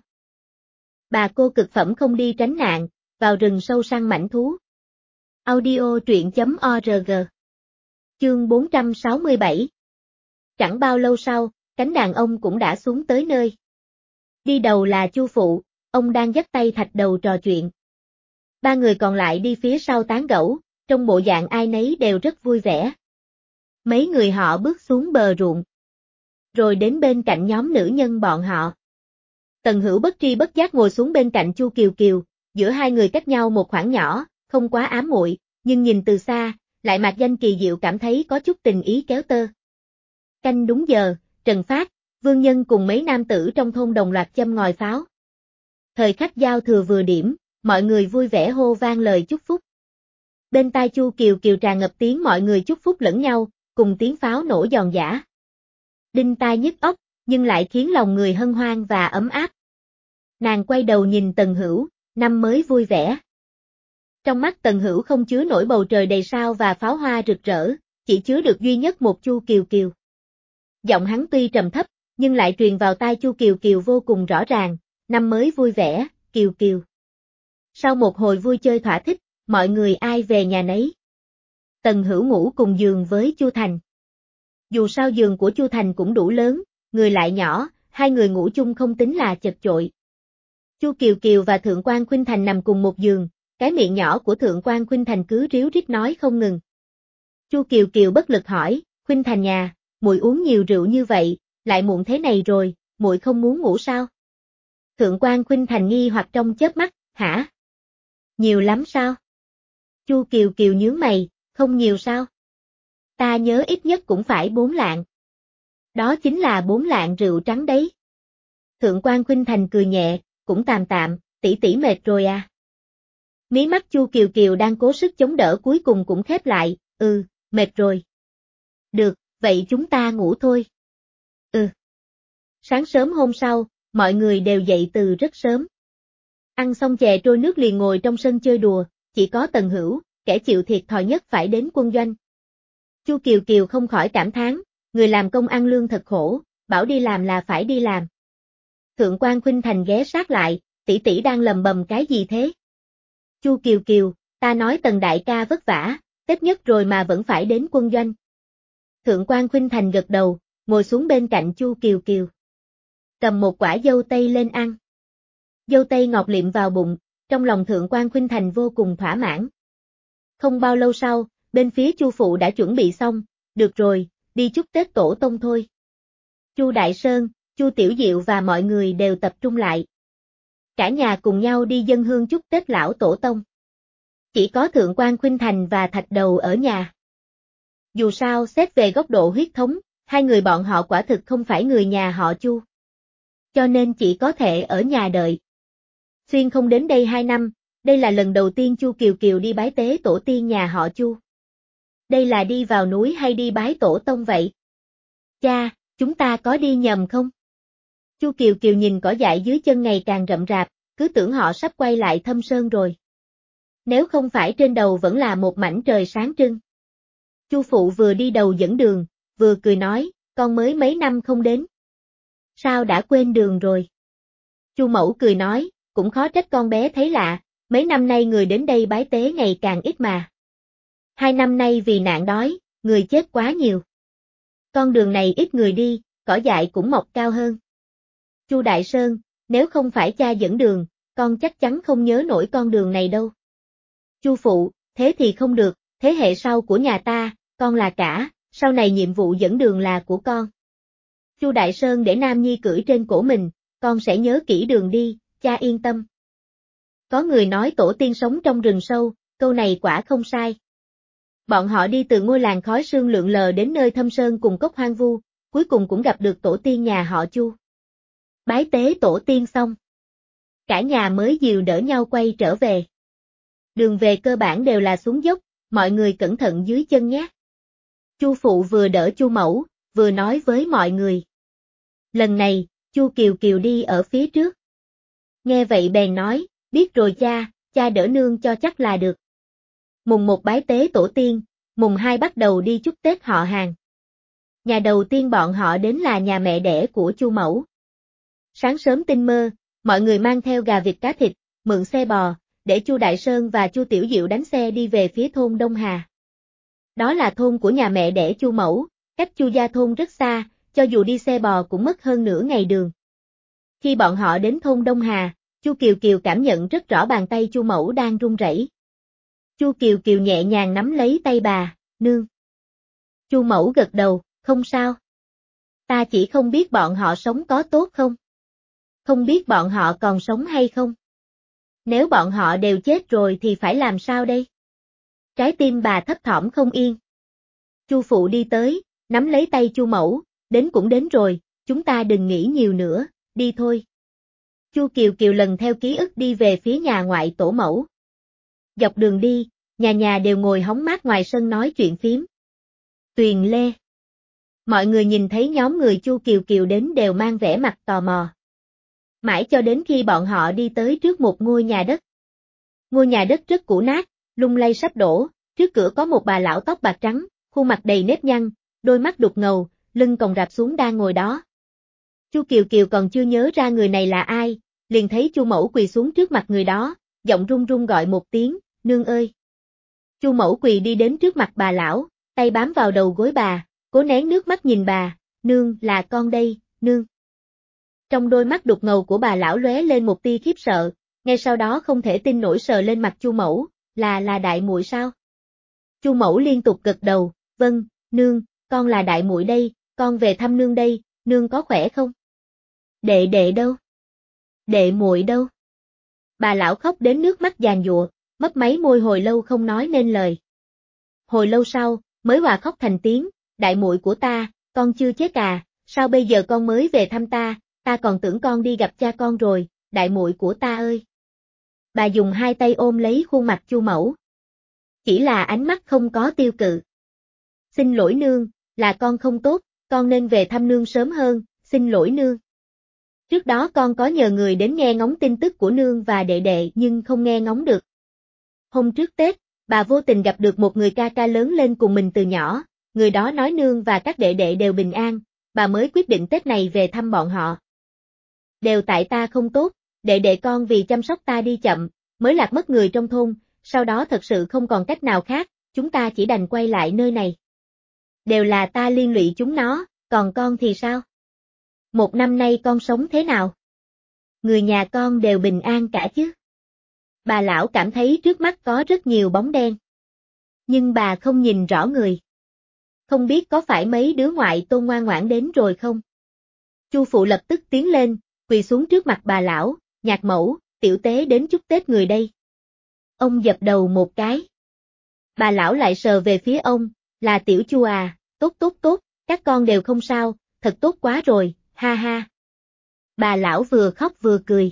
Bà cô cực phẩm không đi tránh nạn, vào rừng sâu săn mãnh thú. Audio truyện chấm org. Chương bốn trăm sáu mươi bảy. Chẳng bao lâu sau, cánh đàn ông cũng đã xuống tới nơi. Đi đầu là Chu Phụ, ông đang dắt tay Thạch Đầu trò chuyện. Ba người còn lại đi phía sau tán gẫu, trong bộ dạng ai nấy đều rất vui vẻ. Mấy người họ bước xuống bờ ruộng. Rồi đến bên cạnh nhóm nữ nhân bọn họ. Tần Hữu bất tri bất giác ngồi xuống bên cạnh Chu Kiều Kiều, giữa hai người cách nhau một khoảng nhỏ, không quá ám muội, nhưng nhìn từ xa, lại mạc danh kỳ diệu cảm thấy có chút tình ý kéo tơ. Canh đúng giờ, Trần Phát, Vương Nhân cùng mấy nam tử trong thôn đồng loạt châm ngòi pháo. Thời khắc giao thừa vừa điểm, mọi người vui vẻ hô vang lời chúc phúc. Bên tai Chu Kiều Kiều tràn ngập tiếng mọi người chúc phúc lẫn nhau, cùng tiếng pháo nổ giòn giã. Đinh tai nhức óc, nhưng lại khiến lòng người hân hoan và ấm áp. Nàng quay đầu nhìn Tần Hữu, năm mới vui vẻ. Trong mắt Tần Hữu không chứa nổi bầu trời đầy sao và pháo hoa rực rỡ, chỉ chứa được duy nhất một Chu Kiều Kiều. Giọng hắn tuy trầm thấp, nhưng lại truyền vào tai Chu Kiều Kiều vô cùng rõ ràng, năm mới vui vẻ, Kiều Kiều. Sau một hồi vui chơi thỏa thích, mọi người ai về nhà nấy. Tần Hữu ngủ cùng giường với Chu Thành. Dù sao giường của Chu Thành cũng đủ lớn, người lại nhỏ, hai người ngủ chung không tính là chật chội. Chu Kiều Kiều và Thượng quan Khuynh Thành nằm cùng một giường, cái miệng nhỏ của Thượng quan Khuynh Thành cứ ríu rít nói không ngừng. Chu Kiều Kiều bất lực hỏi, Khuynh Thành nhà, muội uống nhiều rượu như vậy, lại muộn thế này rồi, muội không muốn ngủ sao? Thượng quan Khuynh Thành nghi hoặc trong chớp mắt, hả? Nhiều lắm sao? Chu Kiều Kiều nhướng mày, không nhiều sao? Ta nhớ ít nhất cũng phải bốn lạng. Đó chính là bốn lạng rượu trắng đấy. Thượng quan Khuynh Thành cười nhẹ, cũng tạm tạm, tỷ tỷ mệt rồi à. Mí mắt Chu Kiều Kiều đang cố sức chống đỡ cuối cùng cũng khép lại, ừ, mệt rồi. Được, vậy chúng ta ngủ thôi. Ừ. Sáng sớm hôm sau, mọi người đều dậy từ rất sớm. Ăn xong chè trôi nước liền ngồi trong sân chơi đùa, chỉ có Tần Hữu, kẻ chịu thiệt thòi nhất phải đến quân doanh. Chu Kiều Kiều không khỏi cảm thán, người làm công ăn lương thật khổ, bảo đi làm là phải đi làm. Thượng quan Khuynh Thành ghé sát lại, tỷ tỷ đang lầm bầm cái gì thế? Chu Kiều Kiều, ta nói Tần đại ca vất vả, Tết nhất rồi mà vẫn phải đến quân doanh. Thượng quan Khuynh Thành gật đầu, ngồi xuống bên cạnh Chu Kiều Kiều. Cầm một quả dâu tây lên ăn. Dâu tây ngọt liệm vào bụng, trong lòng Thượng quan Khuynh Thành vô cùng thỏa mãn. Không bao lâu sau, bên phía Chu phụ đã chuẩn bị xong, được rồi, đi chúc Tết tổ tông thôi. Chu Đại Sơn, Chu Tiểu Diệu và mọi người đều tập trung lại. Cả nhà cùng nhau đi dâng hương chúc Tết lão tổ tông. Chỉ có Thượng quan Khuynh Thành và Thạch Đầu ở nhà. Dù sao xét về góc độ huyết thống, hai người bọn họ quả thực không phải người nhà họ Chu. Cho nên chỉ có thể ở nhà đợi. Xuyên không đến đây hai năm, đây là lần đầu tiên Chu Kiều Kiều đi bái tế tổ tiên nhà họ Chu. Đây là đi vào núi hay đi bái tổ tông vậy? Cha, chúng ta có đi nhầm không? Chu Kiều Kiều nhìn cỏ dại dưới chân ngày càng rậm rạp, cứ tưởng họ sắp quay lại Thâm Sơn rồi. Nếu không phải trên đầu vẫn là một mảnh trời sáng trưng. Chu phụ vừa đi đầu dẫn đường, vừa cười nói, con mới mấy năm không đến. Sao đã quên đường rồi? Chu mẫu cười nói, cũng khó trách con bé thấy lạ, mấy năm nay người đến đây bái tế ngày càng ít mà. Hai năm nay vì nạn đói, người chết quá nhiều. Con đường này ít người đi, cỏ dại cũng mọc cao hơn. Chu Đại Sơn, nếu không phải cha dẫn đường, con chắc chắn không nhớ nổi con đường này đâu. Chu phụ, thế thì không được, thế hệ sau của nhà ta, con là cả, sau này nhiệm vụ dẫn đường là của con. Chu Đại Sơn để Nam Nhi cưỡi trên cổ mình, con sẽ nhớ kỹ đường đi, cha yên tâm. Có người nói tổ tiên sống trong rừng sâu, câu này quả không sai. Bọn họ đi từ ngôi làng khói sương lượn lờ đến nơi thâm sơn cùng cốc hoang vu, cuối cùng cũng gặp được tổ tiên nhà họ Chu. Bái tế tổ tiên xong. Cả nhà mới dìu đỡ nhau quay trở về. Đường về cơ bản đều là xuống dốc, mọi người cẩn thận dưới chân nhé. Chu phụ vừa đỡ Chu mẫu, vừa nói với mọi người. Lần này, Chu Kiều Kiều đi ở phía trước. Nghe vậy bèn nói, biết rồi cha, cha đỡ nương cho chắc là được. Mùng một bái tế tổ tiên, mùng hai bắt đầu đi chúc Tết họ hàng. Nhà đầu tiên bọn họ đến là nhà mẹ đẻ của Chu mẫu. Sáng sớm tinh mơ, mọi người mang theo gà vịt cá thịt, mượn xe bò, để Chu Đại Sơn và Chu Tiểu Diệu đánh xe đi về phía thôn Đông Hà. Đó là thôn của nhà mẹ đẻ Chu mẫu, cách Chu gia thôn rất xa, cho dù đi xe bò cũng mất hơn nửa ngày đường. Khi bọn họ đến thôn Đông Hà, Chu Kiều Kiều cảm nhận rất rõ bàn tay Chu mẫu đang run rẩy. Chu Kiều Kiều nhẹ nhàng nắm lấy tay bà, nương. Chu mẫu gật đầu, không sao. Ta chỉ không biết bọn họ sống có tốt không? Không biết bọn họ còn sống hay không? Nếu bọn họ đều chết rồi thì phải làm sao đây? Trái tim bà thấp thỏm không yên. Chu phụ đi tới, nắm lấy tay Chu mẫu, đến cũng đến rồi, chúng ta đừng nghĩ nhiều nữa, đi thôi. Chu Kiều Kiều lần theo ký ức đi về phía nhà ngoại tổ mẫu. Dọc đường đi, nhà nhà đều ngồi hóng mát ngoài sân nói chuyện phím. Tuyền Lê. Mọi người nhìn thấy nhóm người Chu Kiều Kiều đến đều mang vẻ mặt tò mò. Mãi cho đến khi bọn họ đi tới trước một ngôi nhà đất. Ngôi nhà đất rất cũ nát, lung lay sắp đổ, trước cửa có một bà lão tóc bạc trắng, khuôn mặt đầy nếp nhăn, đôi mắt đục ngầu, lưng còng rạp xuống đang ngồi đó. Chu Kiều Kiều còn chưa nhớ ra người này là ai, liền thấy Chu mẫu quỳ xuống trước mặt người đó, giọng run run gọi một tiếng, nương ơi. Chu mẫu quỳ đi đến trước mặt bà lão, tay bám vào đầu gối bà, cố nén nước mắt nhìn bà, nương là con đây, nương. Trong đôi mắt đục ngầu của bà lão lóe lên một tia khiếp sợ, ngay sau đó không thể tin nổi sờ lên mặt Chu mẫu, là là đại muội sao? Chu mẫu liên tục gật đầu, vâng, nương, con là đại muội đây, con về thăm nương đây, nương có khỏe không? Đệ đệ đâu? Đệ muội đâu? Bà lão khóc đến nước mắt giàn giụa, mấp máy môi hồi lâu không nói nên lời. Hồi lâu sau, mới hòa khóc thành tiếng, đại muội của ta, con chưa chết à, sao bây giờ con mới về thăm ta, ta còn tưởng con đi gặp cha con rồi, đại muội của ta ơi. Bà dùng hai tay ôm lấy khuôn mặt Chu mẫu. Chỉ là ánh mắt không có tiêu cự. Xin lỗi nương, là con không tốt, con nên về thăm nương sớm hơn, xin lỗi nương. Trước đó con có nhờ người đến nghe ngóng tin tức của nương và đệ đệ nhưng không nghe ngóng được. Hôm trước Tết, bà vô tình gặp được một người ca ca lớn lên cùng mình từ nhỏ, người đó nói nương và các đệ đệ đều bình an, bà mới quyết định Tết này về thăm bọn họ. Đều tại ta không tốt, đệ đệ con vì chăm sóc ta đi chậm, mới lạc mất người trong thôn, sau đó thật sự không còn cách nào khác, chúng ta chỉ đành quay lại nơi này. Đều là ta liên lụy chúng nó, còn con thì sao? Một năm nay con sống thế nào? Người nhà con đều bình an cả chứ? Bà lão cảm thấy trước mắt có rất nhiều bóng đen. Nhưng bà không nhìn rõ người. Không biết có phải mấy đứa ngoại tôn ngoan ngoãn đến rồi không? Chu phụ lập tức tiến lên, quỳ xuống trước mặt bà lão, nhạc mẫu, tiểu tế đến chúc Tết người đây. Ông dập đầu một cái. Bà lão lại sờ về phía ông, là tiểu Chu à, tốt tốt tốt, các con đều không sao, thật tốt quá rồi, ha ha. Bà lão vừa khóc vừa cười.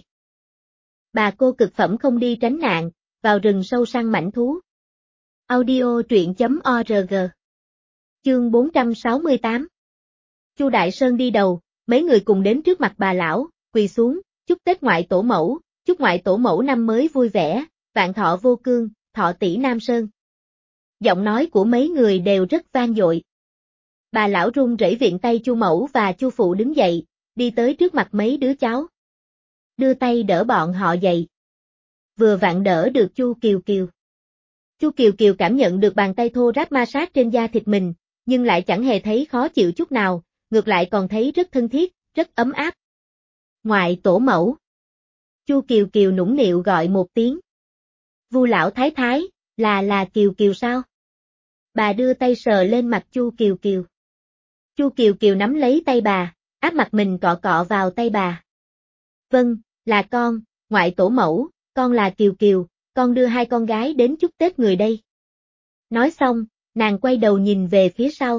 Bà cô cực phẩm không đi tránh nạn, vào rừng sâu săn mãnh thú. Audio truyện chấm org. Chương bốn trăm sáu mươi tám. Chu Đại Sơn đi đầu, mấy người cùng đến trước mặt bà lão, quỳ xuống, chúc Tết ngoại tổ mẫu, chúc ngoại tổ mẫu năm mới vui vẻ, vạn thọ vô cương, thọ tỷ Nam Sơn. Giọng nói của mấy người đều rất vang dội. Bà lão run rẩy viện tay Chu mẫu và Chu phụ đứng dậy, đi tới trước mặt mấy đứa cháu. Đưa tay đỡ bọn họ dậy. Vừa vặn đỡ được Chu Kiều Kiều. Chu Kiều Kiều cảm nhận được bàn tay thô ráp ma sát trên da thịt mình, nhưng lại chẳng hề thấy khó chịu chút nào, ngược lại còn thấy rất thân thiết, rất ấm áp. Ngoại tổ mẫu. Chu Kiều Kiều nũng nịu gọi một tiếng. Vu lão thái thái, là là Kiều Kiều sao? Bà đưa tay sờ lên mặt Chu Kiều Kiều. Chu Kiều Kiều nắm lấy tay bà, áp mặt mình cọ cọ vào tay bà. Vâng, là con, ngoại tổ mẫu, con là Kiều Kiều, con đưa hai con gái đến chúc Tết người đây. Nói xong, nàng quay đầu nhìn về phía sau.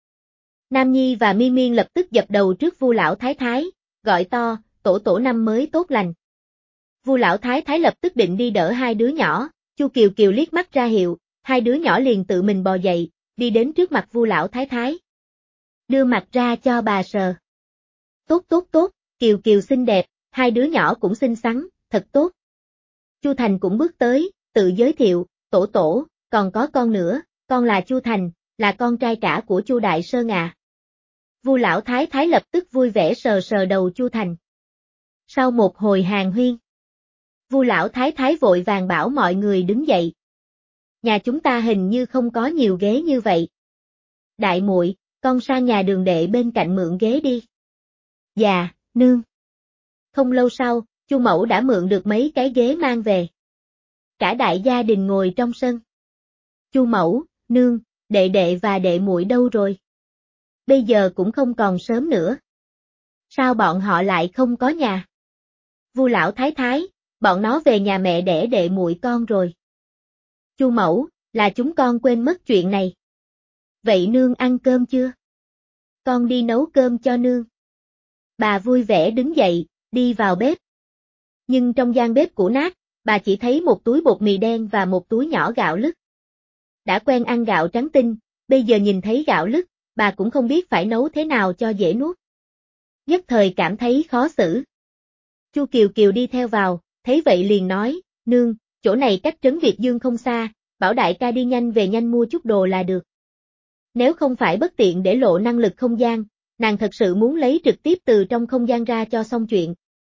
Nam Nhi và Mi Miên lập tức dập đầu trước Vu lão thái thái, gọi to, tổ tổ năm mới tốt lành. Vu lão thái thái lập tức định đi đỡ hai đứa nhỏ, Chu Kiều Kiều liếc mắt ra hiệu, hai đứa nhỏ liền tự mình bò dậy, đi đến trước mặt Vu lão thái thái. Đưa mặt ra cho bà sờ. Tốt tốt tốt, Kiều Kiều xinh đẹp, hai đứa nhỏ cũng xinh xắn, thật tốt. Chu Thành cũng bước tới, tự giới thiệu, tổ tổ, còn có con nữa, con là Chu Thành, là con trai cả của Chu Đại Sơn à. Vu lão thái thái lập tức vui vẻ sờ sờ đầu Chu Thành. Sau một hồi hàn huyên, Vu lão thái thái vội vàng bảo mọi người đứng dậy. Nhà chúng ta hình như không có nhiều ghế như vậy. Đại muội, con sang nhà Đường đệ bên cạnh mượn ghế đi. Dạ, nương. Không lâu sau, Chu mẫu đã mượn được mấy cái ghế mang về. Cả đại gia đình ngồi trong sân. Chu mẫu, nương, đệ đệ và đệ muội đâu rồi? Bây giờ cũng không còn sớm nữa. Sao bọn họ lại không có nhà? Vu lão thái thái, bọn nó về nhà mẹ đẻ đệ muội con rồi. Chu mẫu, là chúng con quên mất chuyện này. Vậy nương ăn cơm chưa? Con đi nấu cơm cho nương. Bà vui vẻ đứng dậy, đi vào bếp. Nhưng trong gian bếp cũ nát, bà chỉ thấy một túi bột mì đen và một túi nhỏ gạo lứt. Đã quen ăn gạo trắng tinh, bây giờ nhìn thấy gạo lứt, bà cũng không biết phải nấu thế nào cho dễ nuốt. Nhất thời cảm thấy khó xử. Chu Kiều Kiều đi theo vào, thấy vậy liền nói, nương, chỗ này cách trấn Việt Dương không xa, bảo đại ca đi nhanh về nhanh mua chút đồ là được. Nếu không phải bất tiện để lộ năng lực không gian, nàng thật sự muốn lấy trực tiếp từ trong không gian ra cho xong chuyện.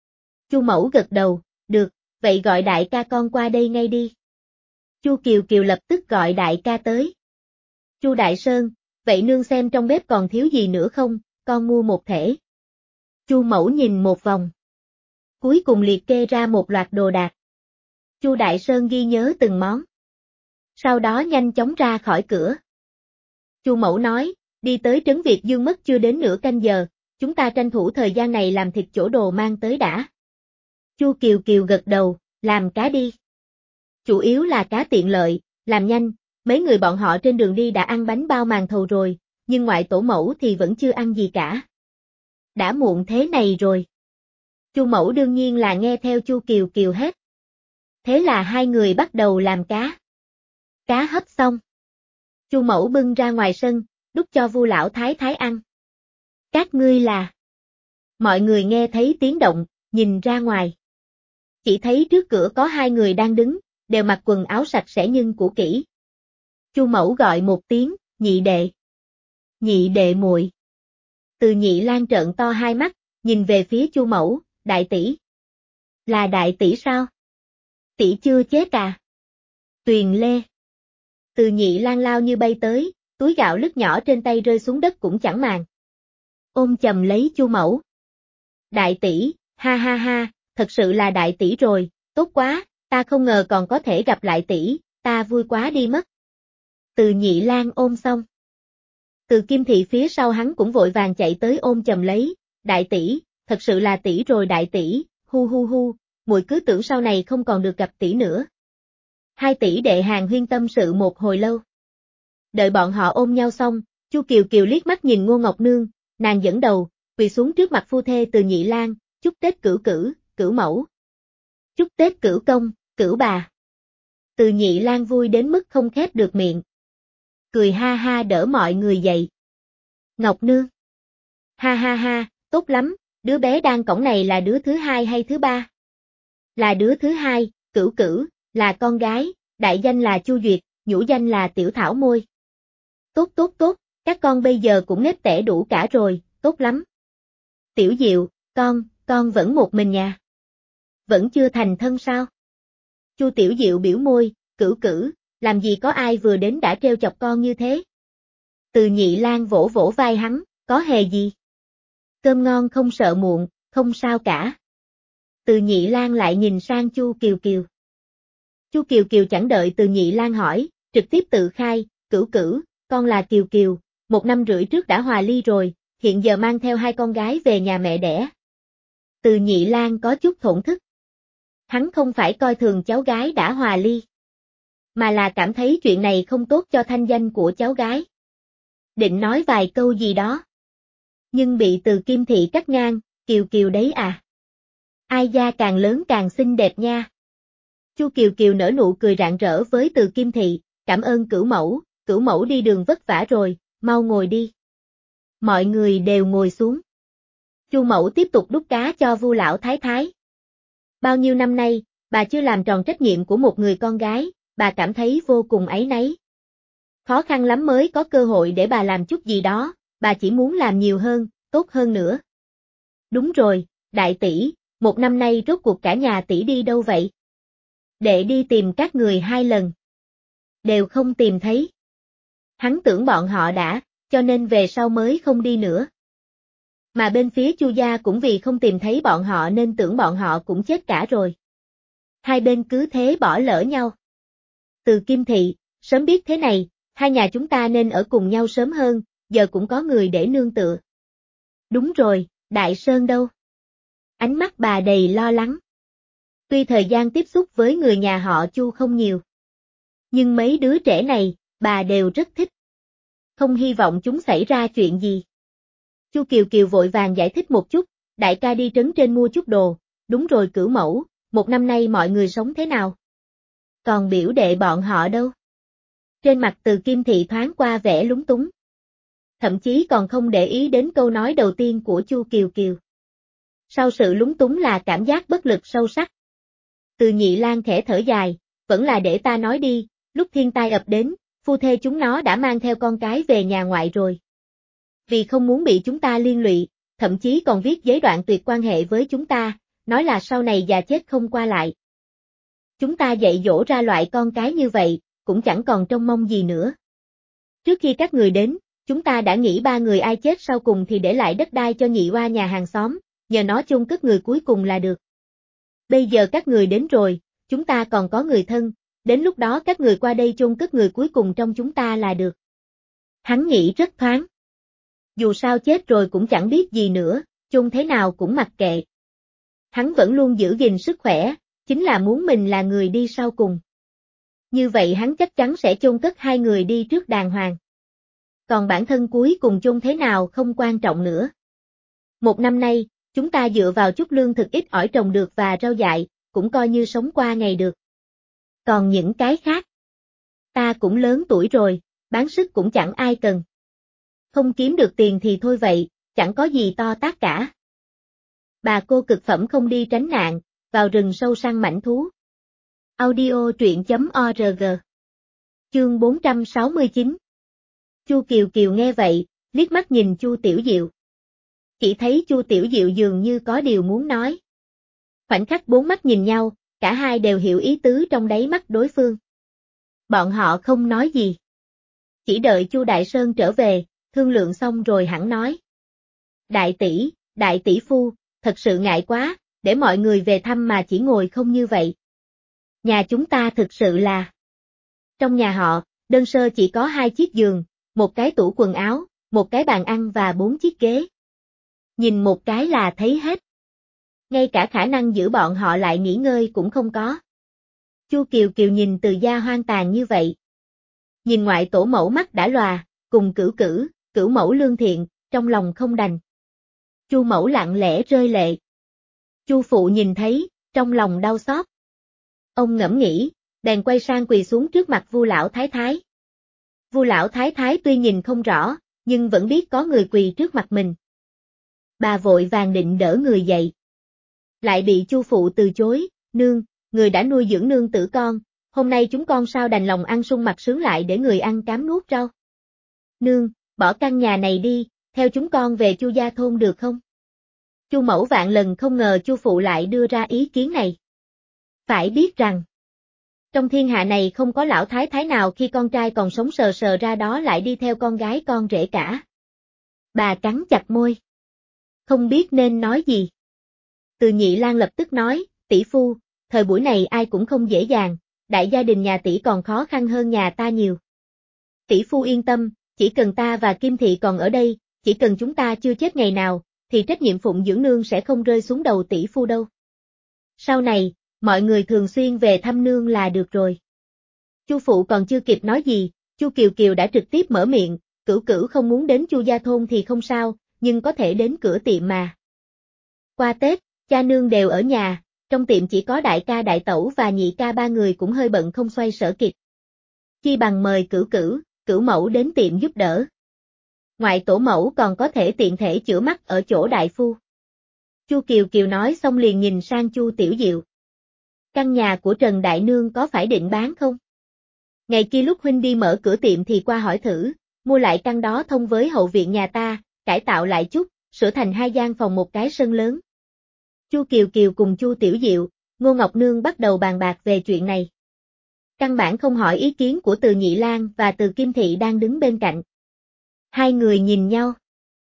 Chu mẫu gật đầu, được, vậy gọi đại ca con qua đây ngay đi. Chu Kiều Kiều lập tức gọi đại ca tới. Chu Đại Sơn, vậy nương xem trong bếp còn thiếu gì nữa không, con mua một thể. Chu mẫu nhìn một vòng. Cuối cùng liệt kê ra một loạt đồ đạc. Chu Đại Sơn ghi nhớ từng món. Sau đó nhanh chóng ra khỏi cửa. Chu mẫu nói, đi tới trấn Việt Dương mất chưa đến nửa canh giờ, chúng ta tranh thủ thời gian này làm thịt chỗ đồ mang tới đã. Chu Kiều Kiều gật đầu, làm cá đi. Chủ yếu là cá tiện lợi, làm nhanh, mấy người bọn họ trên đường đi đã ăn bánh bao màn thầu rồi, nhưng ngoại tổ mẫu thì vẫn chưa ăn gì cả. Đã muộn thế này rồi. Chu mẫu đương nhiên là nghe theo Chu Kiều Kiều hết. Thế là hai người bắt đầu làm cá. Cá hấp xong. Chu mẫu bưng ra ngoài sân, đút cho Vu lão thái thái ăn. Các ngươi là... Mọi người nghe thấy tiếng động, nhìn ra ngoài. Chỉ thấy trước cửa có hai người đang đứng, đều mặc quần áo sạch sẽ nhưng cũ kỹ. Chu mẫu gọi một tiếng, nhị đệ. Nhị đệ muội. Từ Nhị Lan trợn to hai mắt, nhìn về phía Chu mẫu, đại tỷ. Là đại tỷ sao? Tỷ chưa chết à? Tuyền Lê. Từ Nhị Lan lao như bay tới, túi gạo lứt nhỏ trên tay rơi xuống đất cũng chẳng màng. Ôm chầm lấy Chu mẫu. Đại tỷ, ha ha ha, thật sự là đại tỷ rồi, tốt quá, ta không ngờ còn có thể gặp lại tỷ, ta vui quá đi mất. Từ Nhị Lan ôm xong. Từ Kim Thị phía sau hắn cũng vội vàng chạy tới ôm chầm lấy, đại tỷ, thật sự là tỷ rồi đại tỷ, hu hu hu, muội cứ tưởng sau này không còn được gặp tỷ nữa. Hai tỷ đệ hàng huyên tâm sự một hồi lâu. Đợi bọn họ ôm nhau xong, Chu Kiều Kiều liếc mắt nhìn Ngô Ngọc Nương, nàng dẫn đầu, quỳ xuống trước mặt phu thê Từ Nhị Lan, chúc Tết cửu cửu, cửu mẫu. Chúc Tết cửu công, cửu bà. Từ Nhị Lan vui đến mức không khép được miệng. Cười ha ha đỡ mọi người dậy. Ngọc Nương. Ha ha ha, tốt lắm, đứa bé đang cổng này là đứa thứ hai hay thứ ba? Là đứa thứ hai, Cửu Cửu, là con gái, đại danh là Chu Duyệt, nhũ danh là Tiểu Thảo Môi. Tốt tốt tốt, các con bây giờ cũng nếp tẻ đủ cả rồi, tốt lắm. Tiểu Diệu, con, con vẫn một mình nhà. Vẫn chưa thành thân sao? Chu Tiểu Diệu biểu môi, Cửu Cửu, làm gì có ai vừa đến đã trêu chọc con như thế? Từ Nhị Lang vỗ vỗ vai hắn, có hề gì? Cơm ngon không sợ muộn, không sao cả. Từ Nhị Lang lại nhìn sang Chu Kiều Kiều. Chu Kiều Kiều chẳng đợi Từ Nhị Lang hỏi, trực tiếp tự khai, Cửu Cửu, con là Kiều Kiều, một năm rưỡi trước đã hòa ly rồi, hiện giờ mang theo hai con gái về nhà mẹ đẻ. Từ Nhị Lang có chút thổn thức. Hắn không phải coi thường cháu gái đã hòa ly, mà là cảm thấy chuyện này không tốt cho thanh danh của cháu gái. Định nói vài câu gì đó, nhưng bị Từ Kim Thị cắt ngang, Kiều Kiều đấy à. Ai da càng lớn càng xinh đẹp nha. Chu Kiều Kiều nở nụ cười rạng rỡ với Từ Kim Thị, cảm ơn Cửu mẫu, Cửu mẫu đi đường vất vả rồi, mau ngồi đi. Mọi người đều ngồi xuống. Chu mẫu tiếp tục đút cá cho Vu lão thái thái. Bao nhiêu năm nay, bà chưa làm tròn trách nhiệm của một người con gái, bà cảm thấy vô cùng áy náy. Khó khăn lắm mới có cơ hội để bà làm chút gì đó, bà chỉ muốn làm nhiều hơn, tốt hơn nữa. Đúng rồi, đại tỷ, một năm nay rốt cuộc cả nhà tỷ đi đâu vậy? Đệ đi tìm các người hai lần. Đều không tìm thấy. Hắn tưởng bọn họ đã, cho nên về sau mới không đi nữa. Mà bên phía Chu gia cũng vì không tìm thấy bọn họ nên tưởng bọn họ cũng chết cả rồi. Hai bên cứ thế bỏ lỡ nhau. Từ Kim Thị, sớm biết thế này, hai nhà chúng ta nên ở cùng nhau sớm hơn, giờ cũng có người để nương tựa. Đúng rồi, Đại Sơn đâu? Ánh mắt bà đầy lo lắng. Tuy thời gian tiếp xúc với người nhà họ Chu không nhiều, nhưng mấy đứa trẻ này, bà đều rất thích. Không hy vọng chúng xảy ra chuyện gì. Chu Kiều Kiều vội vàng giải thích một chút, đại ca đi trấn trên mua chút đồ, đúng rồi Cửu mẫu, một năm nay mọi người sống thế nào? Còn biểu đệ bọn họ đâu? Trên mặt Từ Kim Thị thoáng qua vẻ lúng túng. Thậm chí còn không để ý đến câu nói đầu tiên của Chu Kiều Kiều. Sau sự lúng túng là cảm giác bất lực sâu sắc. Từ Nhị Lang khẽ thở dài, vẫn là để ta nói đi, lúc thiên tai ập đến, phu thê chúng nó đã mang theo con cái về nhà ngoại rồi. Vì không muốn bị chúng ta liên lụy, thậm chí còn viết giấy đoạn tuyệt quan hệ với chúng ta, nói là sau này già chết không qua lại. Chúng ta dạy dỗ ra loại con cái như vậy, cũng chẳng còn trông mong gì nữa. Trước khi các người đến, chúng ta đã nghĩ ba người ai chết sau cùng thì để lại đất đai cho nhị oa nhà hàng xóm, nhờ nó chôn cất người cuối cùng là được. Bây giờ các người đến rồi, chúng ta còn có người thân, đến lúc đó các người qua đây chôn cất người cuối cùng trong chúng ta là được. Hắn nghĩ rất thoáng. Dù sao chết rồi cũng chẳng biết gì nữa, chôn thế nào cũng mặc kệ. Hắn vẫn luôn giữ gìn sức khỏe, chính là muốn mình là người đi sau cùng. Như vậy hắn chắc chắn sẽ chôn cất hai người đi trước đàng hoàng. Còn bản thân cuối cùng chôn thế nào không quan trọng nữa. Một năm nay, chúng ta dựa vào chút lương thực ít ỏi trồng được và rau dại, cũng coi như sống qua ngày được. Còn những cái khác, ta cũng lớn tuổi rồi, bán sức cũng chẳng ai cần. Không kiếm được tiền thì thôi vậy, chẳng có gì to tát cả. Bà cô cực phẩm không đi tránh nạn, vào rừng sâu săn mãnh thú. Audio truyện chấm org. Chương bốn trăm sáu mươi chín. Chu Kiều Kiều nghe vậy, liếc mắt nhìn Chu Tiểu Diệu. Chỉ thấy Chu Tiểu Diệu dường như có điều muốn nói. Khoảnh khắc bốn mắt nhìn nhau, cả hai đều hiểu ý tứ trong đáy mắt đối phương. Bọn họ không nói gì. Chỉ đợi Chu Đại Sơn trở về, thương lượng xong rồi hẳn nói. Đại tỷ, đại tỷ phu, thật sự ngại quá, để mọi người về thăm mà chỉ ngồi không như vậy. Nhà chúng ta thực sự là... Trong nhà họ, đơn sơ chỉ có hai chiếc giường, một cái tủ quần áo, một cái bàn ăn và bốn chiếc ghế. Nhìn một cái là thấy hết. Ngay cả khả năng giữ bọn họ lại nghỉ ngơi cũng không có. Chu Kiều Kiều nhìn Từ gia hoang tàn như vậy. Nhìn ngoại tổ mẫu mắt đã lòa, cùng Cửu Cửu, Cửu mẫu lương thiện, trong lòng không đành. Chu mẫu lặng lẽ rơi lệ. Chu phụ nhìn thấy, trong lòng đau xót. Ông ngẫm nghĩ, bèn quay sang quỳ xuống trước mặt Vu lão thái thái. Vu lão thái thái tuy nhìn không rõ, nhưng vẫn biết có người quỳ trước mặt mình. Bà vội vàng định đỡ người dậy. Lại bị Chu phụ từ chối, nương, người đã nuôi dưỡng nương tử con, hôm nay chúng con sao đành lòng ăn sung mặc sướng lại để người ăn cám nuốt rau. Nương, bỏ căn nhà này đi, theo chúng con về Chu gia thôn được không? Chu mẫu vạn lần không ngờ Chu phụ lại đưa ra ý kiến này. Phải biết rằng, trong thiên hạ này không có lão thái thái nào khi con trai còn sống sờ sờ ra đó lại đi theo con gái con rể cả. Bà cắn chặt môi. Không biết nên nói gì. Từ Nhị Lang lập tức nói, tỷ phu, thời buổi này ai cũng không dễ dàng, đại gia đình nhà tỷ còn khó khăn hơn nhà ta nhiều. Tỷ phu yên tâm, chỉ cần ta và Kim Thị còn ở đây, chỉ cần chúng ta chưa chết ngày nào, thì trách nhiệm phụng dưỡng nương sẽ không rơi xuống đầu tỷ phu đâu. Sau này, mọi người thường xuyên về thăm nương là được rồi. Chu phụ còn chưa kịp nói gì, Chu Kiều Kiều đã trực tiếp mở miệng, Cửu Cửu không muốn đến Chu gia thôn thì không sao, nhưng có thể đến cửa tiệm mà. Qua Tết, cha nương đều ở nhà, trong tiệm chỉ có đại ca đại tẩu và nhị ca ba người cũng hơi bận không xoay sở kịp. Chi bằng mời Cửu Cửu, Cửu mẫu đến tiệm giúp đỡ. Ngoại tổ mẫu còn có thể tiện thể chữa mắt ở chỗ đại phu. Chu Kiều Kiều nói xong liền nhìn sang Chu Tiểu Diệu. Căn nhà của Trần Đại Nương có phải định bán không? Ngày kia lúc huynh đi mở cửa tiệm thì qua hỏi thử, mua lại căn đó thông với hậu viện nhà ta, cải tạo lại chút, sửa thành hai gian phòng một cái sân lớn. Chu Kiều Kiều cùng Chu Tiểu Diệu, Ngô Ngọc Nương bắt đầu bàn bạc về chuyện này. Căn bản không hỏi ý kiến của Từ Nhị Lang và Từ Kim Thị đang đứng bên cạnh. Hai người nhìn nhau.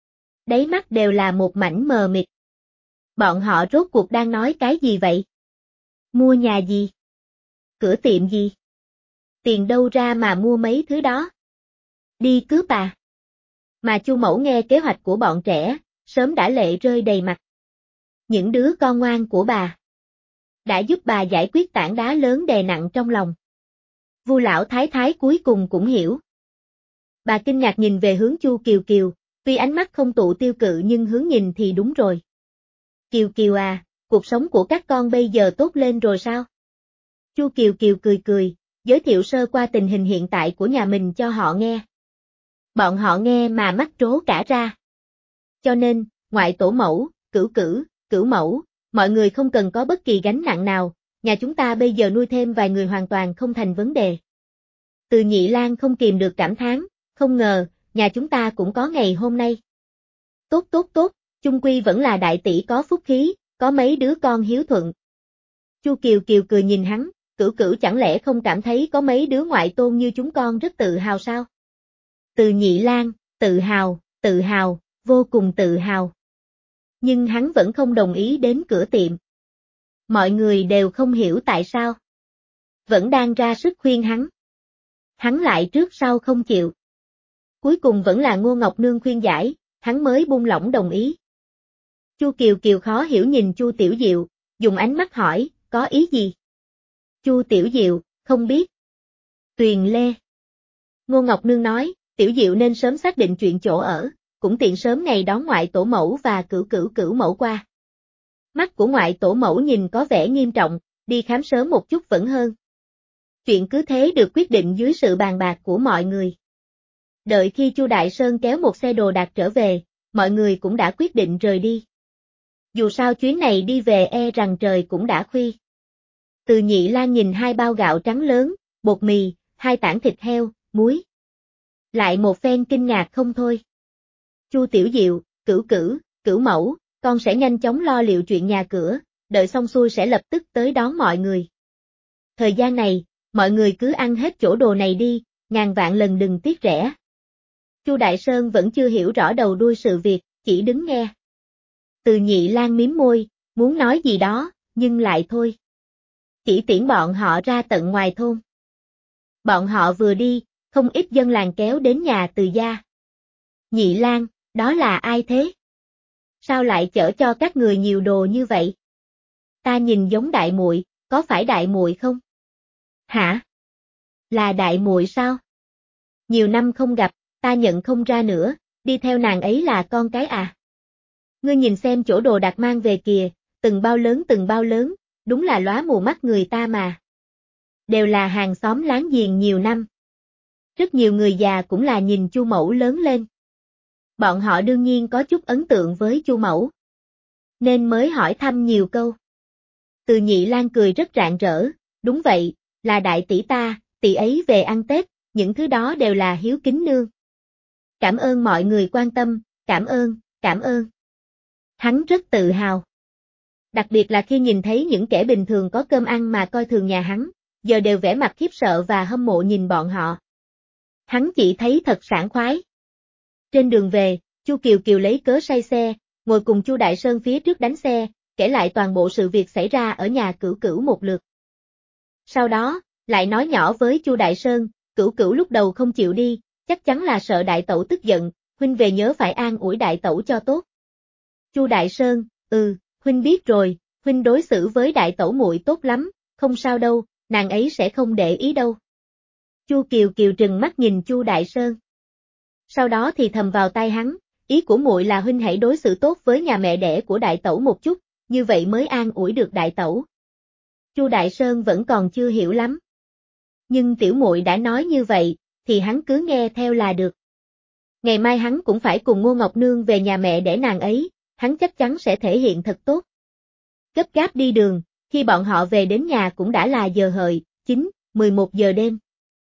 Đáy mắt đều là một mảnh mờ mịt. Bọn họ rốt cuộc đang nói cái gì vậy? Mua nhà gì? Cửa tiệm gì? Tiền đâu ra mà mua mấy thứ đó? Đi cướp à? Mà Chu mẫu nghe kế hoạch của bọn trẻ, sớm đã lệ rơi đầy mặt. Những đứa con ngoan của bà đã giúp bà giải quyết tảng đá lớn đè nặng trong lòng. Vu lão thái thái cuối cùng cũng hiểu. Bà kinh ngạc nhìn về hướng Chu Kiều Kiều, tuy ánh mắt không tụ tiêu cự nhưng hướng nhìn thì đúng rồi. Kiều Kiều à, cuộc sống của các con bây giờ tốt lên rồi sao? Chu Kiều Kiều cười cười, giới thiệu sơ qua tình hình hiện tại của nhà mình cho họ nghe. Bọn họ nghe mà mắt trố cả ra. Cho nên, ngoại tổ mẫu, Cửu Cửu, Cửu mẫu, mọi người không cần có bất kỳ gánh nặng nào, nhà chúng ta bây giờ nuôi thêm vài người hoàn toàn không thành vấn đề. Từ Nhị Lang không kìm được cảm thán, không ngờ, nhà chúng ta cũng có ngày hôm nay. Tốt tốt tốt, chung quy vẫn là đại tỷ có phúc khí, có mấy đứa con hiếu thuận. Chu Kiều Kiều cười nhìn hắn, Cửu Cửu chẳng lẽ không cảm thấy có mấy đứa ngoại tôn như chúng con rất tự hào sao? Từ Nhị Lang, tự hào, tự hào, vô cùng tự hào. Nhưng hắn vẫn không đồng ý đến cửa tiệm. Mọi người đều không hiểu tại sao. Vẫn đang ra sức khuyên hắn. Hắn lại trước sau không chịu. Cuối cùng vẫn là Ngô Ngọc Nương khuyên giải, hắn mới buông lỏng đồng ý. Chu Kiều Kiều khó hiểu nhìn Chu Tiểu Diệu, dùng ánh mắt hỏi, có ý gì? Chu Tiểu Diệu, không biết. Tuyền Lê. Ngô Ngọc Nương nói, Tiểu Diệu nên sớm xác định chuyện chỗ ở, cũng tiện sớm ngày đón ngoại tổ mẫu và Cửu Cửu Cửu mẫu qua. Mắt của ngoại tổ mẫu nhìn có vẻ nghiêm trọng, đi khám sớm một chút vẫn hơn. Chuyện cứ thế được quyết định dưới sự bàn bạc của mọi người. Đợi khi Chu Đại Sơn kéo một xe đồ đạc trở về, mọi người cũng đã quyết định rời đi. Dù sao chuyến này đi về e rằng trời cũng đã khuya. Từ Nhị Lang nhìn hai bao gạo trắng lớn, bột mì, hai tảng thịt heo, muối. Lại một phen kinh ngạc không thôi. Chu Tiểu Diệu, Cửu Cửu, Cửu mẫu, con sẽ nhanh chóng lo liệu chuyện nhà cửa, đợi xong xuôi sẽ lập tức tới đón mọi người. Thời gian này, mọi người cứ ăn hết chỗ đồ này đi, ngàn vạn lần đừng tiếc rẻ. Chu Đại Sơn vẫn chưa hiểu rõ đầu đuôi sự việc, chỉ đứng nghe. Từ Nhị Lang mím môi, muốn nói gì đó, nhưng lại thôi. Chỉ tiễn bọn họ ra tận ngoài thôn. Bọn họ vừa đi, không ít dân làng kéo đến nhà Từ gia. Nhị Lang, đó là ai thế? Sao lại chở cho các người nhiều đồ như vậy? Ta nhìn giống đại muội, có phải đại muội không? Hả? Là đại muội sao? Nhiều năm không gặp, ta nhận không ra nữa, đi theo nàng ấy là con cái à? Ngươi nhìn xem chỗ đồ đạc mang về kìa, từng bao lớn từng bao lớn, đúng là lóa mù mắt người ta mà. Đều là hàng xóm láng giềng nhiều năm. Rất nhiều người già cũng là nhìn Chu mẫu lớn lên. Bọn họ đương nhiên có chút ấn tượng với Chu mẫu, nên mới hỏi thăm nhiều câu. Từ Nhị Lang cười rất rạng rỡ, đúng vậy, là đại tỷ ta, tỷ ấy về ăn Tết, những thứ đó đều là hiếu kính nương. Cảm ơn mọi người quan tâm, cảm ơn, cảm ơn. Hắn rất tự hào. Đặc biệt là khi nhìn thấy những kẻ bình thường có cơm ăn mà coi thường nhà hắn, giờ đều vẻ mặt khiếp sợ và hâm mộ nhìn bọn họ. Hắn chỉ thấy thật sảng khoái. Trên đường về, Chu Kiều Kiều lấy cớ say xe, ngồi cùng Chu Đại Sơn phía trước đánh xe, kể lại toàn bộ sự việc xảy ra ở nhà Cửu Cửu một lượt. Sau đó, lại nói nhỏ với Chu Đại Sơn, Cửu Cửu lúc đầu không chịu đi, chắc chắn là sợ đại tẩu tức giận, huynh về nhớ phải an ủi đại tẩu cho tốt. Chu Đại Sơn, ừ, huynh biết rồi, huynh đối xử với đại tẩu muội tốt lắm, không sao đâu, nàng ấy sẽ không để ý đâu. Chu Kiều Kiều trừng mắt nhìn Chu Đại Sơn. Sau đó thì thầm vào tai hắn, ý của muội là huynh hãy đối xử tốt với nhà mẹ đẻ của đại tẩu một chút, như vậy mới an ủi được đại tẩu. Chu Đại Sơn vẫn còn chưa hiểu lắm. Nhưng tiểu muội đã nói như vậy, thì hắn cứ nghe theo là được. Ngày mai hắn cũng phải cùng Ngô Ngọc Nương về nhà mẹ đẻ nàng ấy, hắn chắc chắn sẽ thể hiện thật tốt. Gấp gáp đi đường, khi bọn họ về đến nhà cũng đã là giờ hợi, chín, mười một giờ đêm.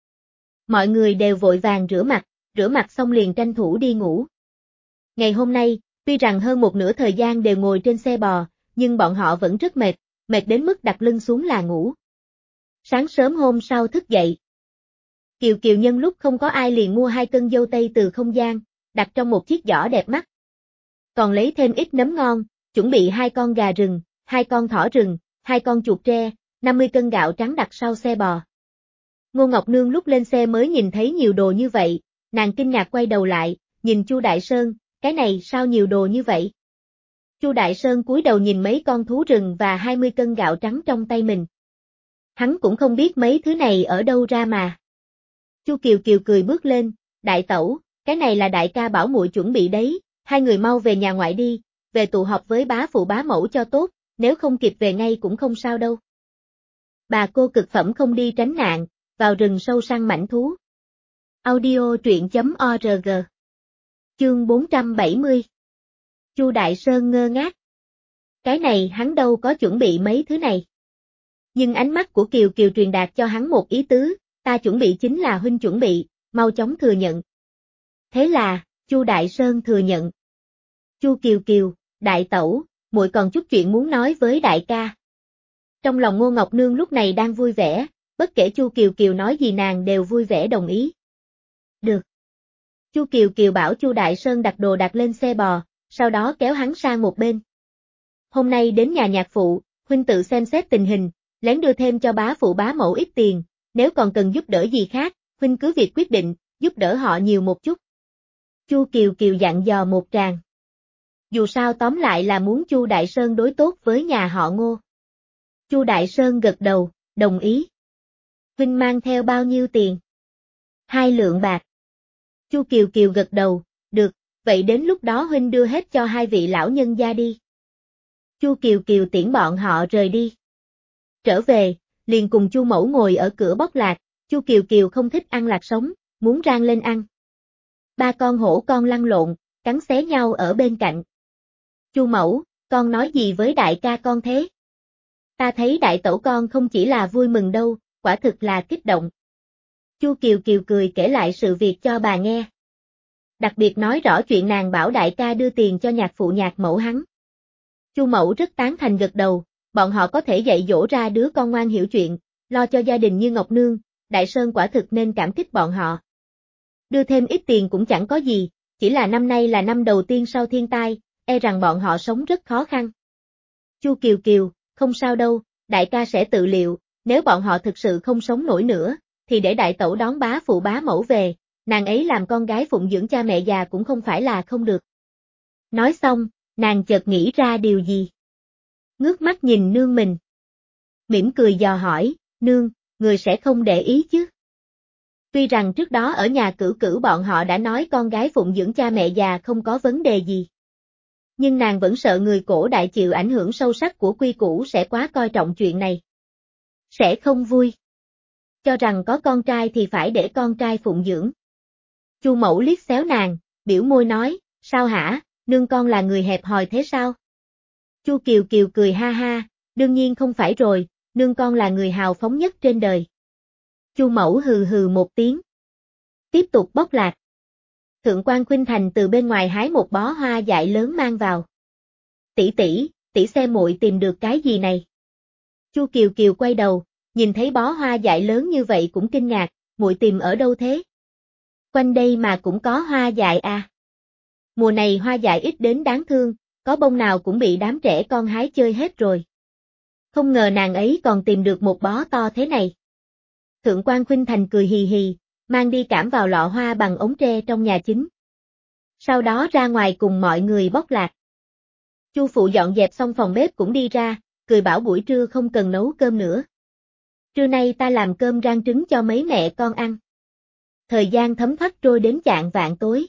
Mọi người đều vội vàng rửa mặt, rửa mặt xong liền tranh thủ đi ngủ. Ngày hôm nay, tuy rằng hơn một nửa thời gian đều ngồi trên xe bò, nhưng bọn họ vẫn rất mệt, mệt đến mức đặt lưng xuống là ngủ. Sáng sớm hôm sau thức dậy. Kiều Kiều nhân lúc không có ai liền mua hai cân dâu tây từ không gian, đặt trong một chiếc giỏ đẹp mắt. Còn lấy thêm ít nấm ngon, chuẩn bị hai con gà rừng, hai con thỏ rừng, hai con chuột tre, năm mươi cân gạo trắng đặt sau xe bò. Ngô Ngọc Nương lúc lên xe mới nhìn thấy nhiều đồ như vậy, nàng kinh ngạc quay đầu lại, nhìn Chu Đại Sơn, cái này sao nhiều đồ như vậy? Chu Đại Sơn cúi đầu nhìn mấy con thú rừng và hai mươi cân gạo trắng trong tay mình. Hắn cũng không biết mấy thứ này ở đâu ra mà. Chu Kiều Kiều cười bước lên, đại tẩu, cái này là đại ca bảo muội chuẩn bị đấy, hai người mau về nhà ngoại đi, về tụ họp với bá phụ bá mẫu cho tốt, nếu không kịp về ngay cũng không sao đâu. Bà cô cực phẩm không đi tránh nạn, vào rừng sâu săn mãnh thú. Audio truyện chấm org. Chương bốn trăm bảy mươi. Chu Đại Sơn ngơ ngác. Cái này hắn đâu có chuẩn bị mấy thứ này. Nhưng ánh mắt của Kiều Kiều truyền đạt cho hắn một ý tứ, ta chuẩn bị chính là huynh chuẩn bị, mau chóng thừa nhận. Thế là, Chu Đại Sơn thừa nhận. Chu Kiều Kiều, đại tẩu, muội còn chút chuyện muốn nói với đại ca. Trong lòng Ngô Ngọc Nương lúc này đang vui vẻ, bất kể Chu Kiều Kiều nói gì nàng đều vui vẻ đồng ý. Được. Chu Kiều Kiều bảo Chu Đại Sơn đặt đồ đặt lên xe bò, sau đó kéo hắn sang một bên. Hôm nay đến nhà nhạc phụ, huynh tự xem xét tình hình, lén đưa thêm cho bá phụ bá mẫu ít tiền, nếu còn cần giúp đỡ gì khác, huynh cứ việc quyết định, giúp đỡ họ nhiều một chút. Chu Kiều Kiều dặn dò một tràng. Dù sao tóm lại là muốn Chu Đại Sơn đối tốt với nhà họ Ngô. Chu Đại Sơn gật đầu, đồng ý. Huynh mang theo bao nhiêu tiền? Hai lượng bạc. Chu Kiều Kiều gật đầu, được, vậy đến lúc đó huynh đưa hết cho hai vị lão nhân gia đi. Chu Kiều Kiều tiễn bọn họ rời đi. Trở về, liền cùng Chu mẫu ngồi ở cửa bóc lạc, Chu Kiều Kiều không thích ăn lạc sống, muốn rang lên ăn. Ba con hổ con lăn lộn, cắn xé nhau ở bên cạnh. Chu mẫu, con nói gì với đại ca con thế? Ta thấy đại tẩu con không chỉ là vui mừng đâu, quả thực là kích động. Chu Kiều Kiều cười kể lại sự việc cho bà nghe. Đặc biệt nói rõ chuyện nàng bảo đại ca đưa tiền cho nhạc phụ nhạc mẫu hắn. Chu mẫu rất tán thành gật đầu, bọn họ có thể dạy dỗ ra đứa con ngoan hiểu chuyện, lo cho gia đình như Ngọc Nương, Đại Sơn quả thực nên cảm kích bọn họ. Đưa thêm ít tiền cũng chẳng có gì, chỉ là năm nay là năm đầu tiên sau thiên tai, e rằng bọn họ sống rất khó khăn. Chu Kiều Kiều, không sao đâu, đại ca sẽ tự liệu, nếu bọn họ thực sự không sống nổi nữa, thì để đại tẩu đón bá phụ bá mẫu về, nàng ấy làm con gái phụng dưỡng cha mẹ già cũng không phải là không được. Nói xong, nàng chợt nghĩ ra điều gì. Ngước mắt nhìn nương mình. Mỉm cười dò hỏi, nương, người sẽ không để ý chứ? Tuy rằng trước đó ở nhà Cửu Cửu bọn họ đã nói con gái phụng dưỡng cha mẹ già không có vấn đề gì. Nhưng nàng vẫn sợ người cổ đại chịu ảnh hưởng sâu sắc của quy củ sẽ quá coi trọng chuyện này. Sẽ không vui. Cho rằng có con trai thì phải để con trai phụng dưỡng. Chu mẫu liếc xéo nàng, biểu môi nói, Sao hả, nương con là người hẹp hòi thế sao? Chu Kiều Kiều cười ha ha, đương nhiên không phải rồi, nương con là người hào phóng nhất trên đời. Chu Mẫu hừ hừ một tiếng. Tiếp tục bóc lạc. Thượng quan Khuynh Thành từ bên ngoài hái một bó hoa dại lớn mang vào. Tỷ tỷ, tỷ xem muội tìm được cái gì này? Chu Kiều Kiều quay đầu, nhìn thấy bó hoa dại lớn như vậy cũng kinh ngạc, muội tìm ở đâu thế? Quanh đây mà cũng có hoa dại à? Mùa này hoa dại ít đến đáng thương, có bông nào cũng bị đám trẻ con hái chơi hết rồi. Không ngờ nàng ấy còn tìm được một bó to thế này. Thượng quan Khuynh Thành cười hì hì, mang đi cảm vào lọ hoa bằng ống tre trong nhà chính. Sau đó ra ngoài cùng mọi người bóc lạc. Chu phụ dọn dẹp xong phòng bếp cũng đi ra, cười bảo buổi trưa không cần nấu cơm nữa. Trưa nay ta làm cơm rang trứng cho mấy mẹ con ăn. Thời gian thấm thoát trôi đến chạng vạng tối.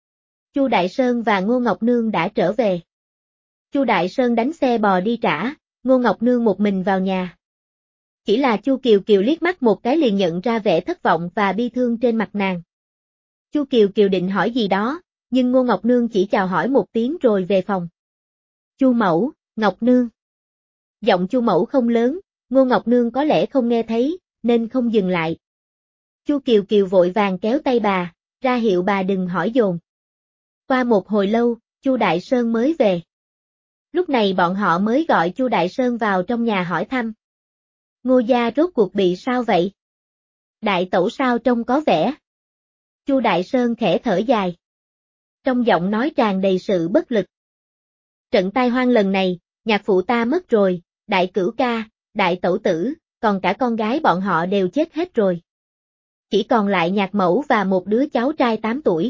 Chu Đại Sơn và Ngô Ngọc Nương đã trở về. Chu Đại Sơn đánh xe bò đi trả, Ngô Ngọc Nương một mình vào nhà. Chỉ là Chu Kiều Kiều liếc mắt một cái liền nhận ra vẻ thất vọng và bi thương trên mặt nàng. Chu Kiều Kiều định hỏi gì đó, nhưng Ngô Ngọc Nương chỉ chào hỏi một tiếng rồi về phòng. Chu Mẫu, Ngọc Nương. Giọng Chu Mẫu không lớn, Ngô Ngọc Nương có lẽ không nghe thấy, nên không dừng lại. Chu Kiều Kiều vội vàng kéo tay bà, ra hiệu bà đừng hỏi dồn. Qua một hồi lâu, Chu Đại Sơn mới về. Lúc này bọn họ mới gọi Chu Đại Sơn vào trong nhà hỏi thăm. Ngô gia rốt cuộc bị sao vậy? Đại tẩu sao trông có vẻ? Chu Đại Sơn khẽ thở dài. Trong giọng nói tràn đầy sự bất lực. Trận tai hoang lần này, nhạc phụ ta mất rồi, đại cửu ca, đại tẩu tử, còn cả con gái bọn họ đều chết hết rồi. Chỉ còn lại nhạc mẫu và một đứa cháu trai tám tuổi.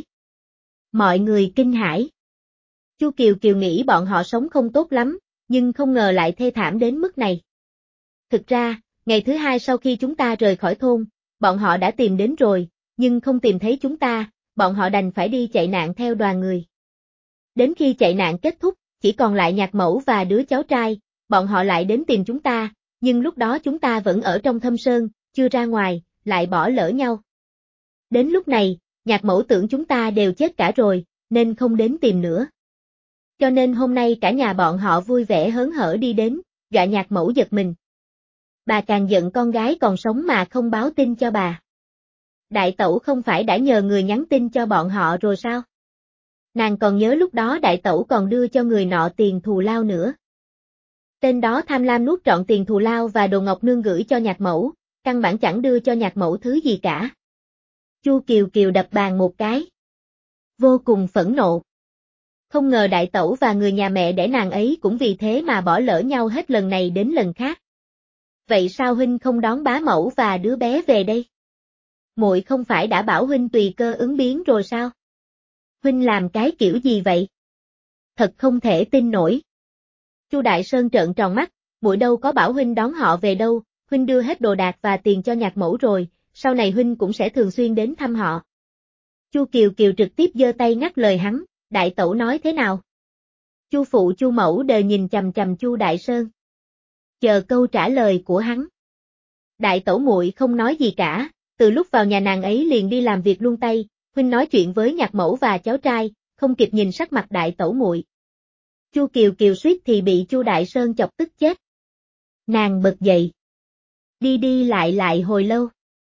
Mọi người kinh hãi. Chu Kiều Kiều nghĩ bọn họ sống không tốt lắm, nhưng không ngờ lại thê thảm đến mức này. Thực ra, ngày thứ hai sau khi chúng ta rời khỏi thôn, bọn họ đã tìm đến rồi, nhưng không tìm thấy chúng ta, bọn họ đành phải đi chạy nạn theo đoàn người. Đến khi chạy nạn kết thúc, chỉ còn lại nhạc mẫu và đứa cháu trai, bọn họ lại đến tìm chúng ta, nhưng lúc đó chúng ta vẫn ở trong thâm sơn, chưa ra ngoài, lại bỏ lỡ nhau. Đến lúc này, nhạc mẫu tưởng chúng ta đều chết cả rồi, nên không đến tìm nữa. Cho nên hôm nay cả nhà bọn họ vui vẻ hớn hở đi đến, dọa nhạc mẫu giật mình. Bà càng giận con gái còn sống mà không báo tin cho bà. Đại tẩu không phải đã nhờ người nhắn tin cho bọn họ rồi sao? Nàng còn nhớ lúc đó đại tẩu còn đưa cho người nọ tiền thù lao nữa. Tên đó tham lam nuốt trọn tiền thù lao và đồ Ngọc Nương gửi cho nhạc mẫu, căn bản chẳng đưa cho nhạc mẫu thứ gì cả. Chu Kiều Kiều đập bàn một cái. Vô cùng phẫn nộ. Không ngờ đại tẩu và người nhà mẹ đẻ nàng ấy cũng vì thế mà bỏ lỡ nhau hết lần này đến lần khác. Vậy sao huynh không đón bá mẫu và đứa bé về đây? Muội không phải đã bảo huynh tùy cơ ứng biến rồi sao? Huynh làm cái kiểu gì vậy? Thật không thể tin nổi. Chu Đại Sơn trợn tròn mắt, muội đâu có bảo huynh đón họ về đâu, huynh đưa hết đồ đạc và tiền cho nhạc mẫu rồi, sau này huynh cũng sẽ thường xuyên đến thăm họ. Chu Kiều Kiều trực tiếp giơ tay ngắt lời hắn, đại tẩu nói thế nào? Chu phụ Chu mẫu đều nhìn chằm chằm Chu Đại Sơn. Chờ câu trả lời của hắn. Đại tẩu muội không nói gì cả, từ lúc vào nhà nàng ấy liền đi làm việc luôn tay, huynh nói chuyện với nhạc mẫu và cháu trai, không kịp nhìn sắc mặt đại tẩu muội. Chu Kiều Kiều suýt thì bị Chu Đại Sơn chọc tức chết. Nàng bật dậy. Đi đi lại lại hồi lâu.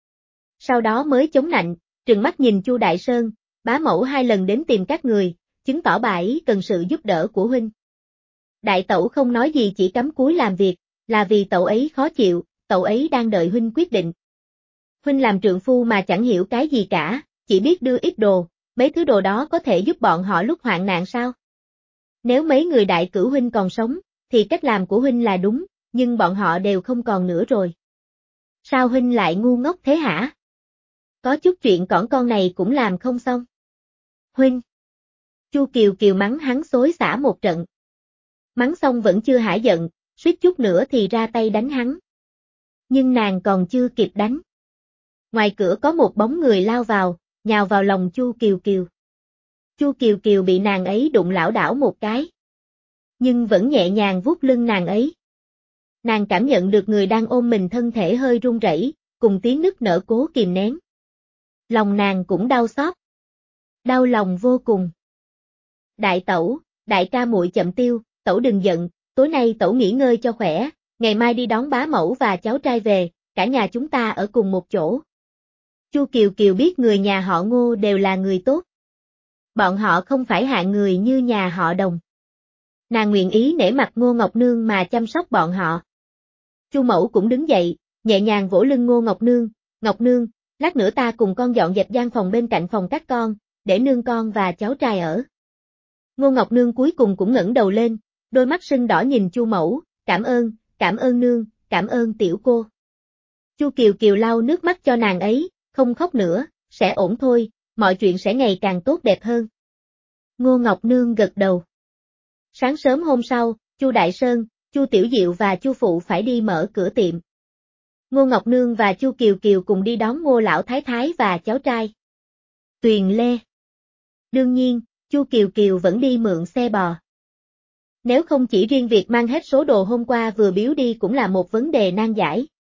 Sau đó mới chống nạnh, trừng mắt nhìn Chu Đại Sơn, bá mẫu hai lần đến tìm các người, chứng tỏ bà ấy cần sự giúp đỡ của huynh. Đại tẩu không nói gì chỉ cắm cúi làm việc, là vì tẩu ấy khó chịu, tẩu ấy đang đợi huynh quyết định. Huynh làm trượng phu mà chẳng hiểu cái gì cả, chỉ biết đưa ít đồ, mấy thứ đồ đó có thể giúp bọn họ lúc hoạn nạn sao? Nếu mấy người đại cửu huynh còn sống, thì cách làm của huynh là đúng, nhưng bọn họ đều không còn nữa rồi. Sao huynh lại ngu ngốc thế hả? Có chút chuyện cỏn con này cũng làm không xong. Huynh! Chu Kiều Kiều mắng hắn xối xả một trận. Mắng xong vẫn chưa hả giận, suýt chút nữa thì ra tay đánh hắn. Nhưng nàng còn chưa kịp đánh. Ngoài cửa có một bóng người lao vào, nhào vào lòng Chu Kiều Kiều. Chu Kiều Kiều bị nàng ấy đụng lảo đảo một cái. Nhưng vẫn nhẹ nhàng vuốt lưng nàng ấy. Nàng cảm nhận được người đang ôm mình thân thể hơi run rẩy, cùng tiếng nức nở cố kìm nén. Lòng nàng cũng đau xót. Đau lòng vô cùng. đại tẩu, đại ca muội chậm tiêu, tẩu đừng giận, tối nay tẩu nghỉ ngơi cho khỏe, ngày mai đi đón bá mẫu và cháu trai về, cả nhà chúng ta ở cùng một chỗ. Chu Kiều Kiều biết người nhà họ Ngô đều là người tốt. Bọn họ không phải hạng người như nhà họ Đồng. Nàng nguyện ý nể mặt Ngô Ngọc Nương mà chăm sóc bọn họ. Chu Mẫu cũng đứng dậy, nhẹ nhàng vỗ lưng Ngô Ngọc Nương, Ngọc Nương, lát nữa ta cùng con dọn dẹp gian phòng bên cạnh phòng các con, để nương con và cháu trai ở. Ngô Ngọc Nương cuối cùng cũng ngẩng đầu lên, đôi mắt sưng đỏ nhìn Chu Mẫu, cảm ơn, cảm ơn nương, cảm ơn tiểu cô. Chu Kiều Kiều lau nước mắt cho nàng ấy, không khóc nữa, sẽ ổn thôi, mọi chuyện sẽ ngày càng tốt đẹp hơn. Ngô Ngọc Nương gật đầu. Sáng sớm hôm sau, Chu Đại Sơn, Chu Tiểu Diệu và Chu Phụ phải đi mở cửa tiệm. Ngô Ngọc Nương và Chu Kiều Kiều cùng đi đón Ngô Lão Thái Thái và cháu trai. Tuyền Lê. Đương nhiên, Chu Kiều Kiều vẫn đi mượn xe bò. Nếu không chỉ riêng việc mang hết số đồ hôm qua vừa biếu đi cũng là một vấn đề nan giải.